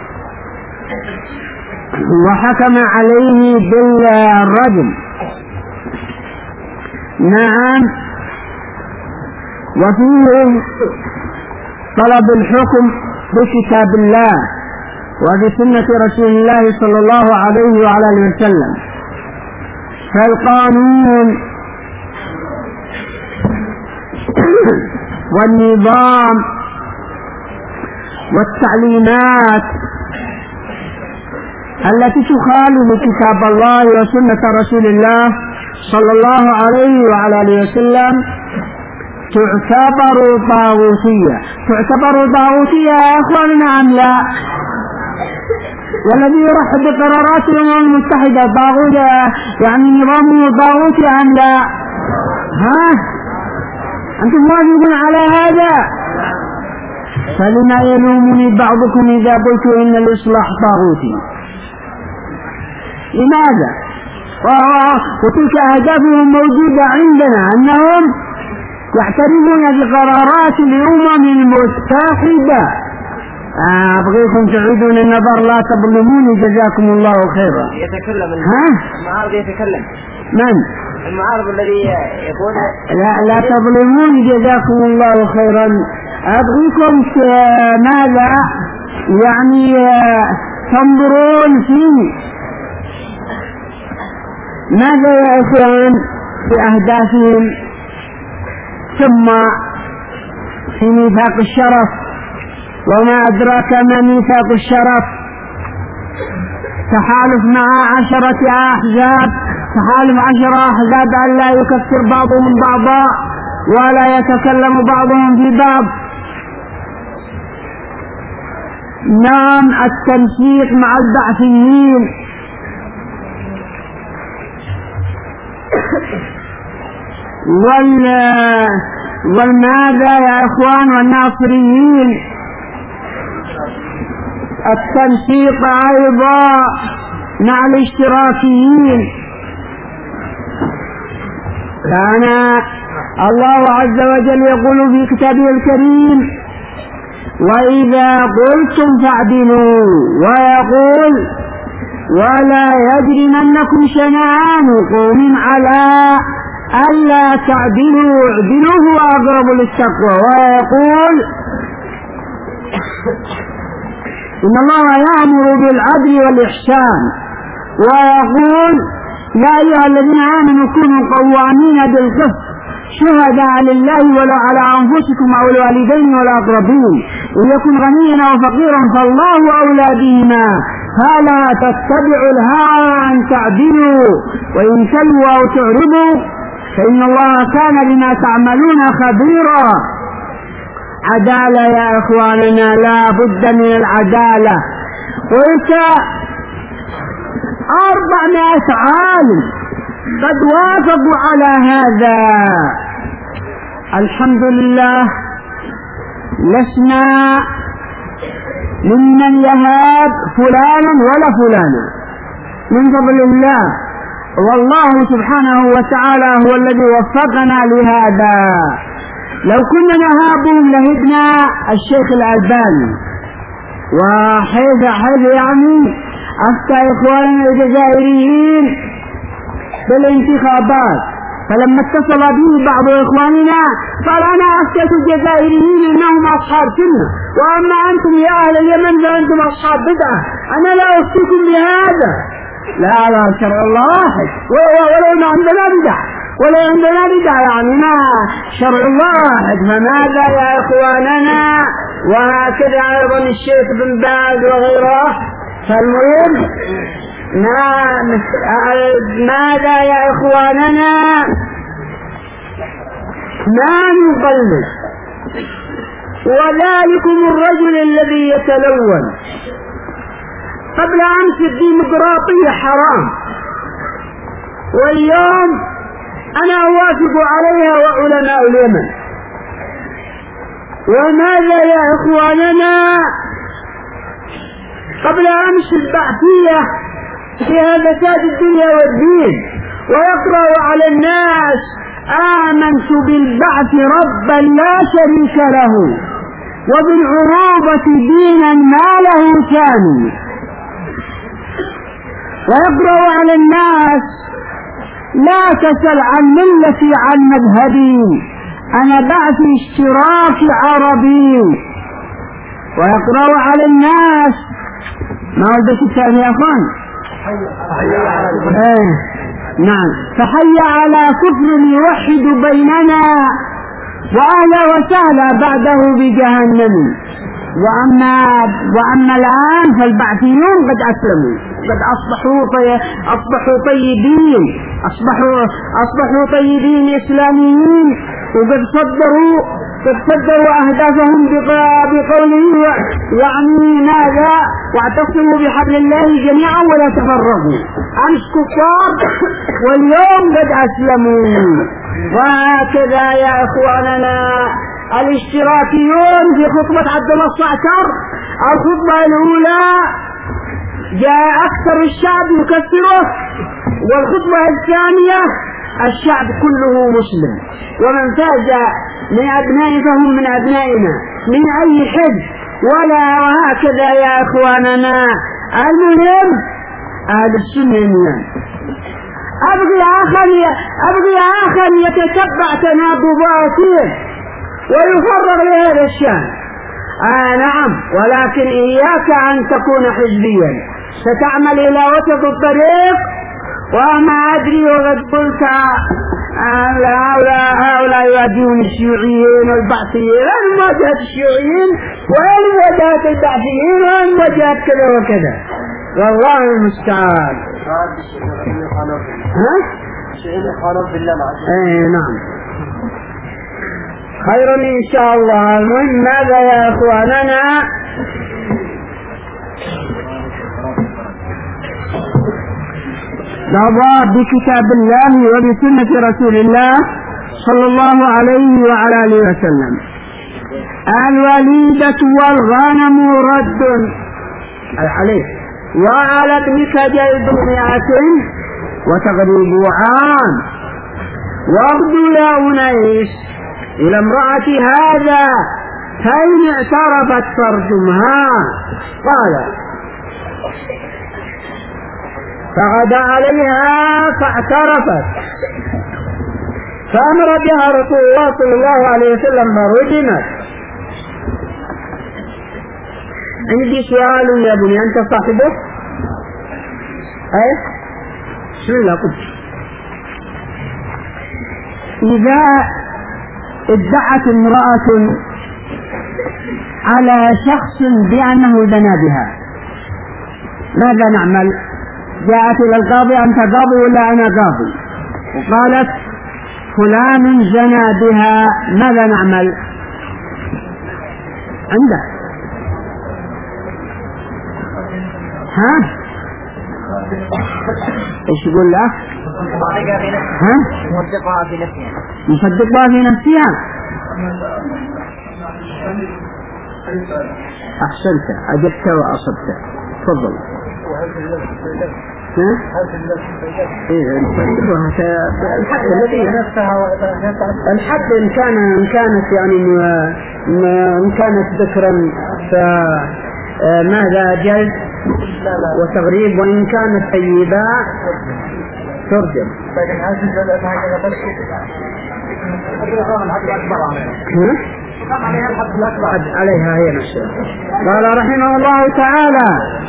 وحكم عليه بالرجم. نعم، وفيه طلب الحكم بكتاب الله وبسنة رسول الله صلى الله عليه وعلى آله وسلم. فالقانون والنظام والتعليمات التي تخالف كتاب الله وسنة رسول الله صلى الله عليه وعلى آله وسلم تعتبر طاغوتية. تعتبر طاغوتية يا أخواننا أم لا؟ والذي يرحب بقرارات الأمم المتحدة طاغوتية، يعني نظامه طاغوتي أم لا؟ ها؟ أنتم موافقون على هذا؟ فلما يلومني بعضكم إذا قلت إن الإصلاح طاغوتي؟ لماذا؟ وتلك أهدافهم موجودة عندنا، أنهم يعترفون بقرارات الأمم المتحدة. أبغيكم تعيدون النظر، لا تظلموني جزاكم الله خيرا. يتكلم ها؟ المعارض يتكلم. من؟ المعارض الذي يقول لا لا تظلموني جزاكم الله خيرا. أبغيكم ماذا؟ يعني تنظرون فيه ماذا يا إخوان بأهدافهم، ثم في ميثاق الشرف. وما أدراك ما ميثاق الشرف؟ تحالف مع عشرة أحزاب، تحالف عشرة أحزاب أن لا يكفر بعضهم بعضا ولا يتكلم بعضهم في بعض. نعم، التنسيق مع البعثيين. وال والماذا يا إخوان والناصريين؟ التنسيق أيضا مع الاشتراكيين. كان الله عز وجل يقول في كتابه الكريم: وإذا قلتم فاعدلوا، ويقول: ولا يجرمنكم شنآن قوم على ألا تعدلوا اعدلوا هو أقرب للتقوى، ويقول: إن الله يأمر بالعدل والإحسان، ويقول: يا أيها الذين آمنوا كونوا قوامين بالقسط شهداء لله ولو على أنفسكم أو الوالدين والأقربين إن يكن غنيا أو فقيرا فالله أولى بهما فلا تتبعوا الهوى أن تعدلوا وإن تلووا أو تعرضوا فإن الله كان بما تعملون خبيرا. عدالة يا إخواننا، لا بد من العدالة. قلت أربعمائة عالم قد وافقوا على هذا. الحمد لله، لسنا ممن يهاب فلانا ولا فلانا، من فضل الله، والله سبحانه وتعالى هو الذي وفقنا لهذا. لو كنا نهابهم لهبنا الشيخ الألباني، وحيث حيث يعني أفتى إخواننا الجزائريين بالانتخابات، فلما اتصل به بعض إخواننا قال: أنا أفتيت الجزائريين إنهم أصحاب سنة، وأما أنتم يا أهل اليمن فأنتم أصحاب بدعة، أنا لا أفتيكم بهذا. لا لا شرع الله واحد، ولو عندنا بدعة ولا عندنا بدعة يعني ما شرع الله واحد. فماذا يا إخواننا؟ وهكذا أيضا الشيخ بن باز وغيره. فالمهم ماذا يا إخواننا؟ ما نقلد. وذلكم الرجل الذي يتلون قبل أمس الديمقراطية حرام، واليوم أنا أوافق عليها وعلماء اليمن. وماذا يا إخواننا؟ قبل أمس البعثية فيها فساد الدنيا والدين، ويقرأ على الناس: آمنت بالبعث ربا لا شريك له وبالعروبة دينا ما له ثاني. ويقرأ على الناس: لا تسل عن ملتي عن مذهبي، أنا بعثي اشتراك عربي. ويقرأ على الناس ما ودك الثاني يا أخوان؟ آه. نعم، فحي على كفر يوحد بيننا وأهلا وسهلا بعده بجهنم. وأما, وأما الآن فالبعثيون قد أسلموا، قد أصبحوا, طي... أصبحوا طيبين، أصبحوا, أصبحوا طيبين إسلاميين، وقد صدروا قد صدروا أهدافهم بقوله يعني ماذا؟ واعتصموا بحبل الله جميعا ولا تفرقوا. أمس كفار واليوم قد أسلموا. وهكذا يا إخواننا الاشتراكيون في خطبة عبد الله الصعتر الخطبة الأولى جاء أكثر الشعب يكفره، والخطبة الثانية الشعب كله مسلم، ومن فاز من أبنائه فهم من أبنائنا من أي حزب ولا. وهكذا يا إخواننا. المهم أهل السنة. أبغي آخر أبغي آخر يتتبع تناقضاته ويفرغ لهذا الشأن. آه نعم، ولكن إياك أن تكون حزبيا، ستعمل إلى وسط الطريق. وما أدري وقد قلت هؤلاء هؤلاء يواجهون الشيوعيين والبعثيين. وين مواجهة الشيوعيين وين مواجهة البعثيين وين مواجهة كذا وكذا؟ والله المستعان. ها؟ ايه نعم. خير ان شاء الله. المهم ماذا يا اخواننا؟ نظر بكتاب الله وبسنة رسول الله صلى الله عليه وعلى آله وسلم. الوليدة والغنم رد عليه وعلى ابنك جلد مئة وتغريب عام. واغدو يا أنيس إلى امرأة هذا فإن اعترفت فارجمها. قال فغدا عليها فاعترفت فأمر بها رسول الله صلى الله عليه وسلم فرجمت. عندي سؤال يا بني، أنت صاحبه؟ أيه؟ شو لا قلت؟ إذا ادعت امرأة على شخص بأنه زنى بها ماذا نعمل؟ جاءت إلى القاضي أنت قاضي ولا أنا قاضي وقالت فلان زنى بها، ماذا نعمل؟ عنده ها؟ ايش يقول له؟ ها؟ مصدقها في نفسها. مصدقها في نفسها. أحسنت، أجبت وأصبت. تفضل. ها؟ إيه الحد الذي الحد إن كان إن كانت يعني إن كانت ذكرا فماذا جلد وتغريب، وإن كانت طيبة ترجم. لكن هذه الحد عليها هي نفسها. قال رحمه الله تعالى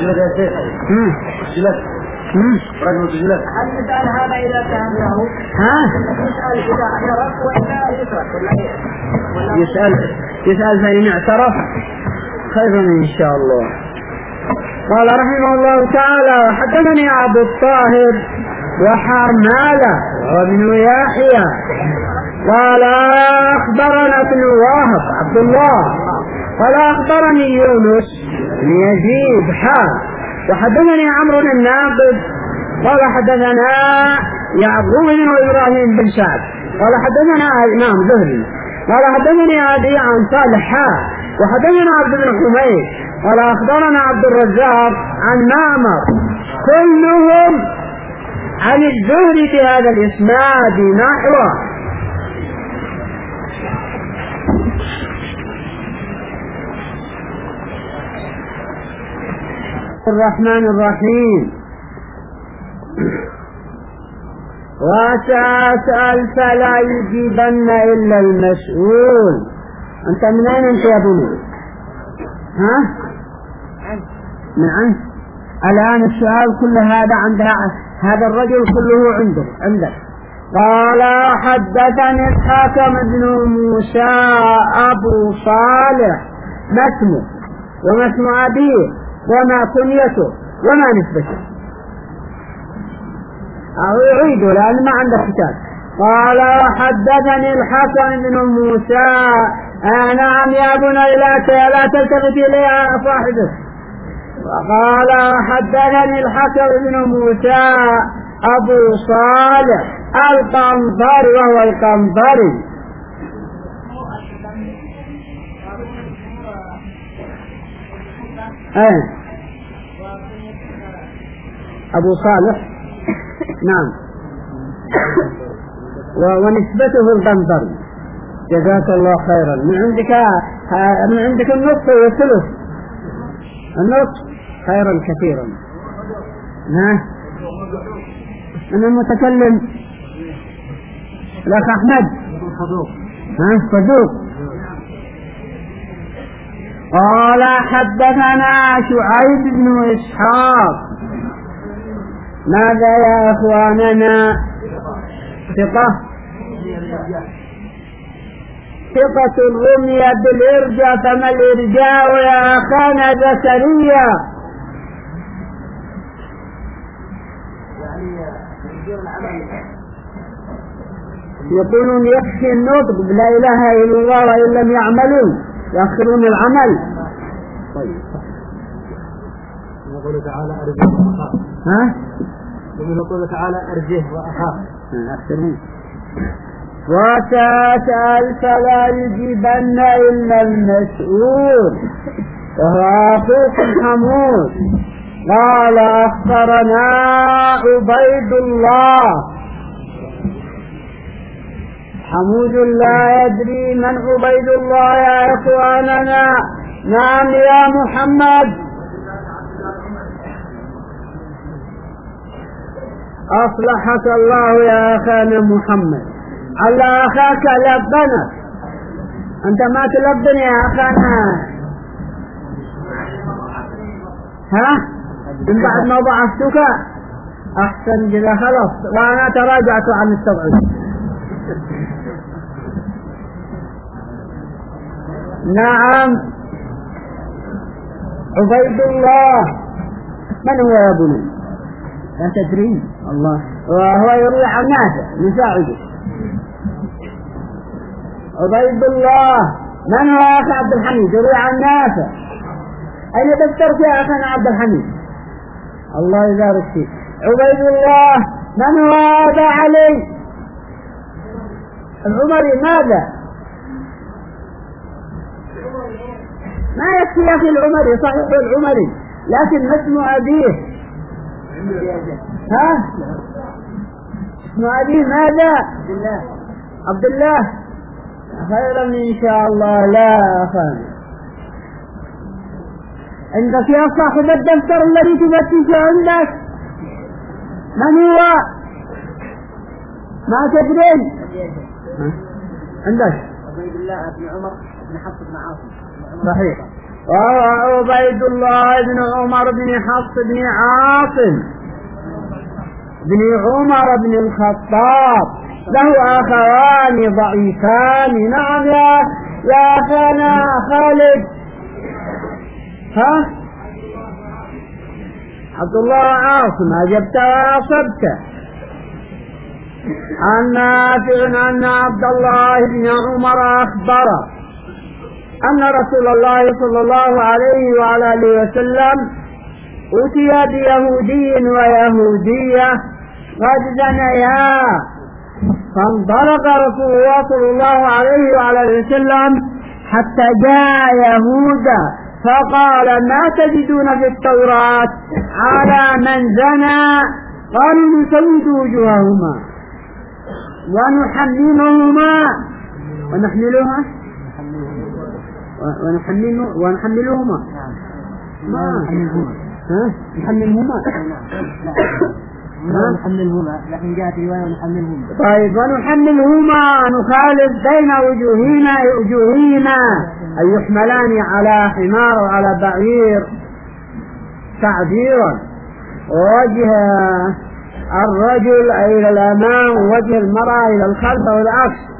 هل نسأل هذا إذا فهمناه؟ ها؟ نسأل إذا اعترف وإذا يترك ولا يسأل يسأل فإن اعترف خير إن شاء الله. قال رحمه الله تعالى وحدثني أبو الطاهر وحرمالة وابن يحيى قال أخبرنا ابن وهب عبد الله قال أخبرني يونس بن يزيد حا وحدثني عمرو بن ناقد قال حدثنا يعقوب بن إبراهيم بن سعد قال حدثنا إمام زهري قال حدثني أبي عن صالح حا وحدثنا عبد بن حميد قال أخبرنا عبد الرزاق عن معمر كلهم عن الزهري في هذا الإسناد نحوه. الرحمن الرحيم. وسأسأل فلا يجيبن إلا المسؤول. أنت من أين أنت يا بني؟ ها؟ من عنه. الآن السؤال كل هذا عندها هذا الرجل كله عنده عندك. قال حدثني الحاكم بن موسى أبو صالح ما اسمه وما اسم أبيه وما كنيته وما نسبته. أو يعيده لأن ما عنده كتاب. قال حدثني الحكم بن موسى آه نعم يا بني لا تلتفت إليها صاحبه. وقال حدثني الحكم بن موسى أبو صالح القنطري وهو القنطري. ايه ابو صالح نعم ونسبته القنطري. جزاك الله خيرا. من عندك من عندك النصف والثلث النصف خيرا كثيرا. ها من المتكلم الاخ احمد ها صدوق. قال حدثنا شعيب بن إسحاق. ماذا يا أخواننا؟ ثقة ثقة الرمية بالإرجاء، فما الإرجاء يا أخانا زكريا؟ يقولون يكفي النطق بلا إله إلا الله وإن لم يعملوا، يأخرون العمل. طيب يقول تعالى أرجه وأخاف. ها؟ يقول تعالى أرجه وأخاف. أحسنين. وتسأل فلا يجيبن إلا المسؤول وهو أخوك حمود. قال أخبرنا عبيد الله. حمود لا يدري من عبيد الله يا إخواننا. نعم يا محمد. أصلحك الله يا أخانا محمد. على أخاك لبنا، أنت ما تلبني يا أخانا. ها؟ من بعد ما ضعفتك أحسن جدا خلاص، وأنا تراجعت عن السبع. نعم عبيد الله. من هو يا بني؟ لا تدري الله. وهو يروي عن نافع يساعده. عبيد الله. من هو يا أخي عبد الحميد؟ يروي عن نافع. أين دفترك يا أخي عبد الحميد؟ الله يبارك فيك. عبيد الله. من هو هذا علي العمري؟ ماذا؟ ما يكفي يا أخي العمري، صحيح العمري، لكن ما اسم أبيه؟ ها؟ اسم أبيه ماذا؟ عبد الله. عبد الله خيرا إن شاء الله. لا أخي عندك يا صاحب الدفتر الذي تفتش عندك من هو؟ ما تدرين؟ عندك عبيد الله بن عمر بن حفص بن عاصم. صحيح. وهو عبيد الله بن عمر بن حفص بن عاصم بن عمر بن الخطاب، له أخوان ضعيفان. نعم يا يا أخانا خالد. ها؟ عبد الله عاصم. أجبت وأصبت. عن نافع أن عبد الله بن عمر أخبره أن رسول الله صلى الله عليه وعلى آله وسلم أتي بيهودي ويهودية قد زنيا، فانطلق رسول الله صلى الله عليه وعلى آله وسلم حتى جاء يهودا فقال ما تجدون في التوراة على من زنى؟ قالوا نسود وجوههما ونحملهما ونحملها ونحمله ونحملهما ما ها نحملهما لا نحملهما، لكن جاءت رواية نحملهما. طيب ونحملهما نخالف بين وجوهنا وجوهنا أي يحملان على حمار وعلى بعير تعبيرا، ووجه الرجل أي إلى الأمام ووجه المرأة إلى الخلف والعكس.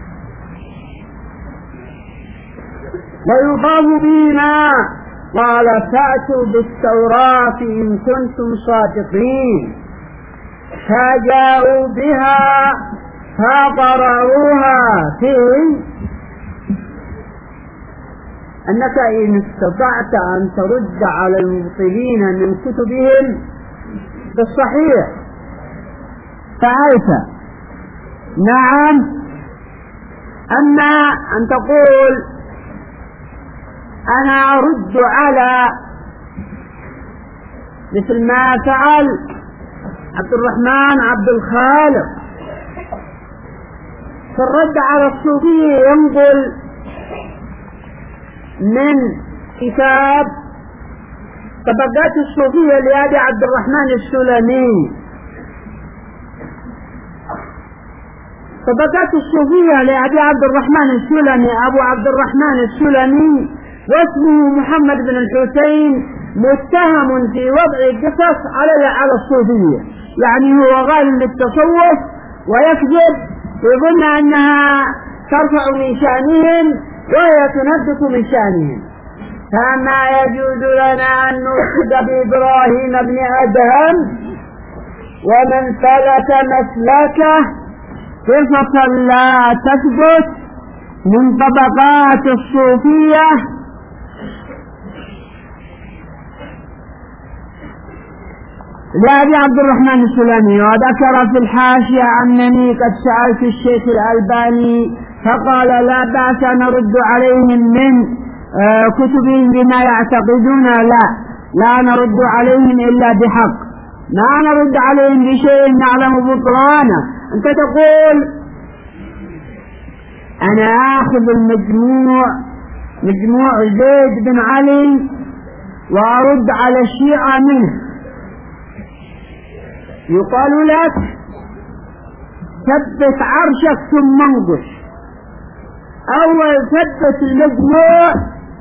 ويضاف بنا قال فأتوا بالتوراة إن كنتم صادقين، فجاءوا بها فقرأوها فيه أنك إن استطعت أن ترد على المبطلين من كتبهم بالصحيح فعلت. نعم. أما أن تقول أنا أرد على مثل ما فعل عبد الرحمن عبد الخالق في الرد على الصوفية، ينقل من كتاب طبقات الصوفية لأبي عبد الرحمن السلمي. طبقات الصوفية لأبي عبد الرحمن السلمي أبو عبد الرحمن السلمي واسمه محمد بن الحسين، متهم في وضع القصص على على الصوفية، يعني هو غال للتصوف ويكذب يظن أنها ترفع من شأنهم وهي تنبت من شأنهم. فما يجوز لنا أن نرشد بإبراهيم بن أدهم ومن سلك مسلكه صفة لا تثبت من طبقات الصوفية لأبي عبد الرحمن السلمي. وذكر في الحاشية أنني قد سألت الشيخ الألباني فقال لا بأس أن نرد عليهم من كتبهم بما يعتقدون. لا لا نرد عليهم إلا بحق، لا نرد عليهم بشيء نعلم بطلانه. أنت تقول أنا آخذ المجموع مجموع زيد بن علي وأرد على الشيعة منه، يقال لك ثبت عرشك ثم انقش. أول ثبت المجموع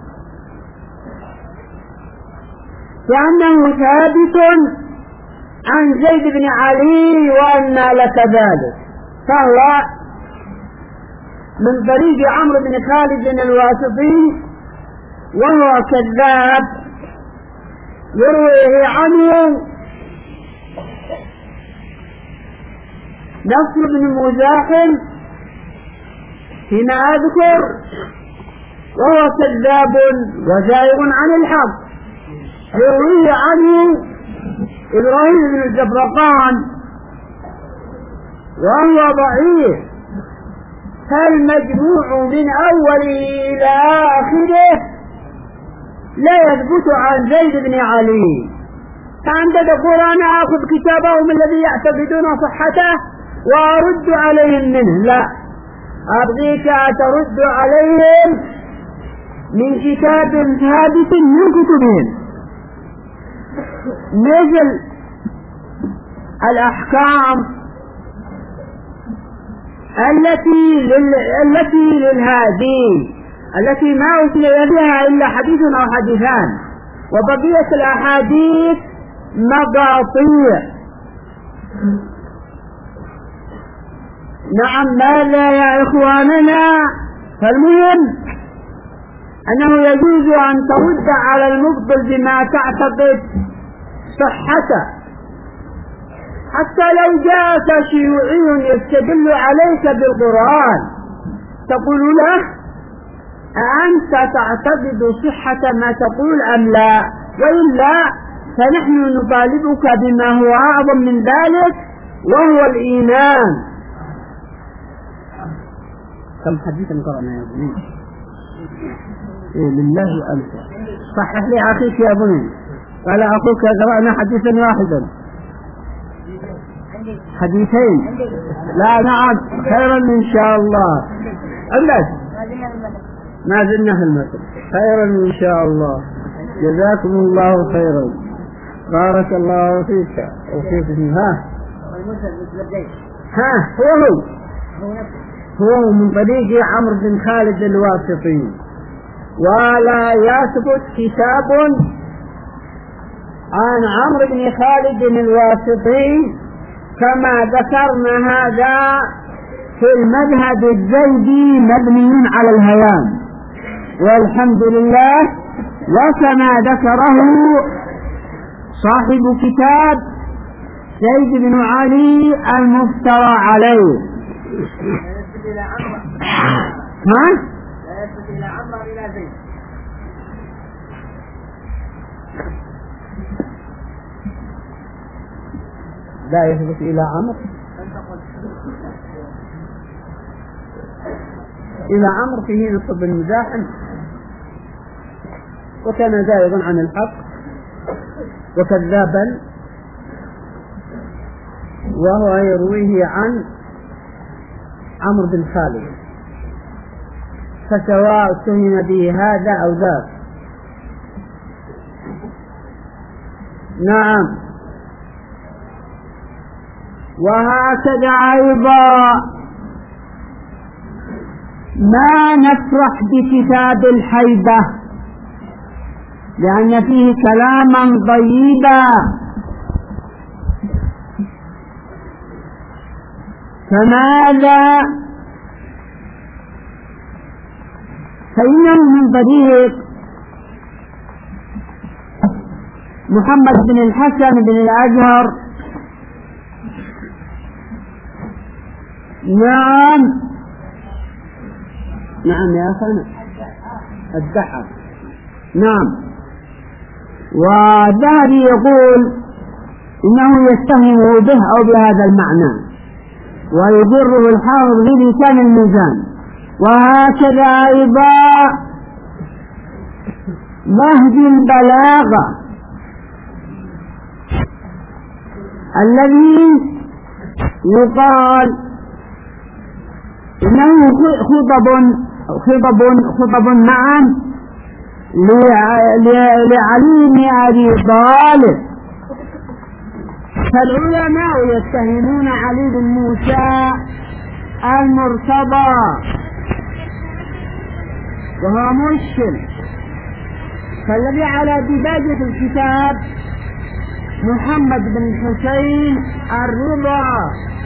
لأنه ثابت عن زيد بن علي وأن لك ذلك، فهو من طريق عمرو بن خالد الواسطي وهو كذاب يرويه عنه نصر بن مزاحم فيما أذكر، وهو كذاب وزائغ عن الحق. يرويه عنه إبراهيم بن الزبرقان وهو ضعيف. فالمجموع من أوله إلى آخره لا يثبت عن زيد بن علي. فأنت تقول أنا أخذ كتابهم الذي يعتقدون صحته وأرد عليهم منه. لا، أبغيك ترد عليهم من كتاب ثابت من كتبهم، مثل الأحكام التي لل... التي للهادي التي ما أتلي بها إلا حديث أو حديثان، وبقية الأحاديث مقاطيع. نعم، ماذا يا إخواننا؟ فالمهم أنه يجوز أن ترد على المبطل بما تعتقد صحته، حتى لو جاءك شيوعي يستدل عليك بالقرآن تقول له أنت تعتقد صحة ما تقول أم لا؟ وإلا فنحن نطالبك بما هو أعظم من ذلك وهو الإيمان. كم حديثا قرأنا يا ابني؟ إيه لله أنت صحح لي أخيك يا ابني. قال أخوك قرأنا حديثا واحدا حديثين. لا نعم خيرا إن شاء الله. أبلاد ما زلنا في المثل. خيرا إن شاء الله. جزاكم الله خيرا. بارك الله فيك وفيكم. ها ها هو هو هو من طريق عمرو بن خالد الواسطي. ولا يثبت كتاب عن عمرو بن خالد الواسطي كما ذكرنا هذا في المذهب الزيدي مبني على الهيام، والحمد لله. وكما ذكره صاحب كتاب زيد بن علي المفترى عليه. ها؟ لا يثبت إلى عمرو إلى زيد. لا يثبت إلى عمرو إلى عمرو فيه نصب المزاحم وكان زائغا عن الحق وكذابا، وهو يرويه عن عمرو بن خالد، فسواء اتهم به هذا أو ذاك. نعم. وهكذا أيضا ما نفرح بكتاب الحيبة لأن فيه كلاما طيبا. فماذا؟ فإنه من طريق محمد بن الحسن بن الأزهر نعم نعم يا أخي الدحر نعم. والذهبي يقول إنه يتهم به أو بهذا المعنى، ويجره الحافظ في لسان الميزان. وهكذا أيضا نهج البلاغة الذي يقال إنه خطب خطب خطب معا لعلي بن أبي طالب. فالعلماء يتهمون علي بن موسى المرتضى وهو مشكل. فالذي على دباجة الكتاب محمد بن الحسين الرضا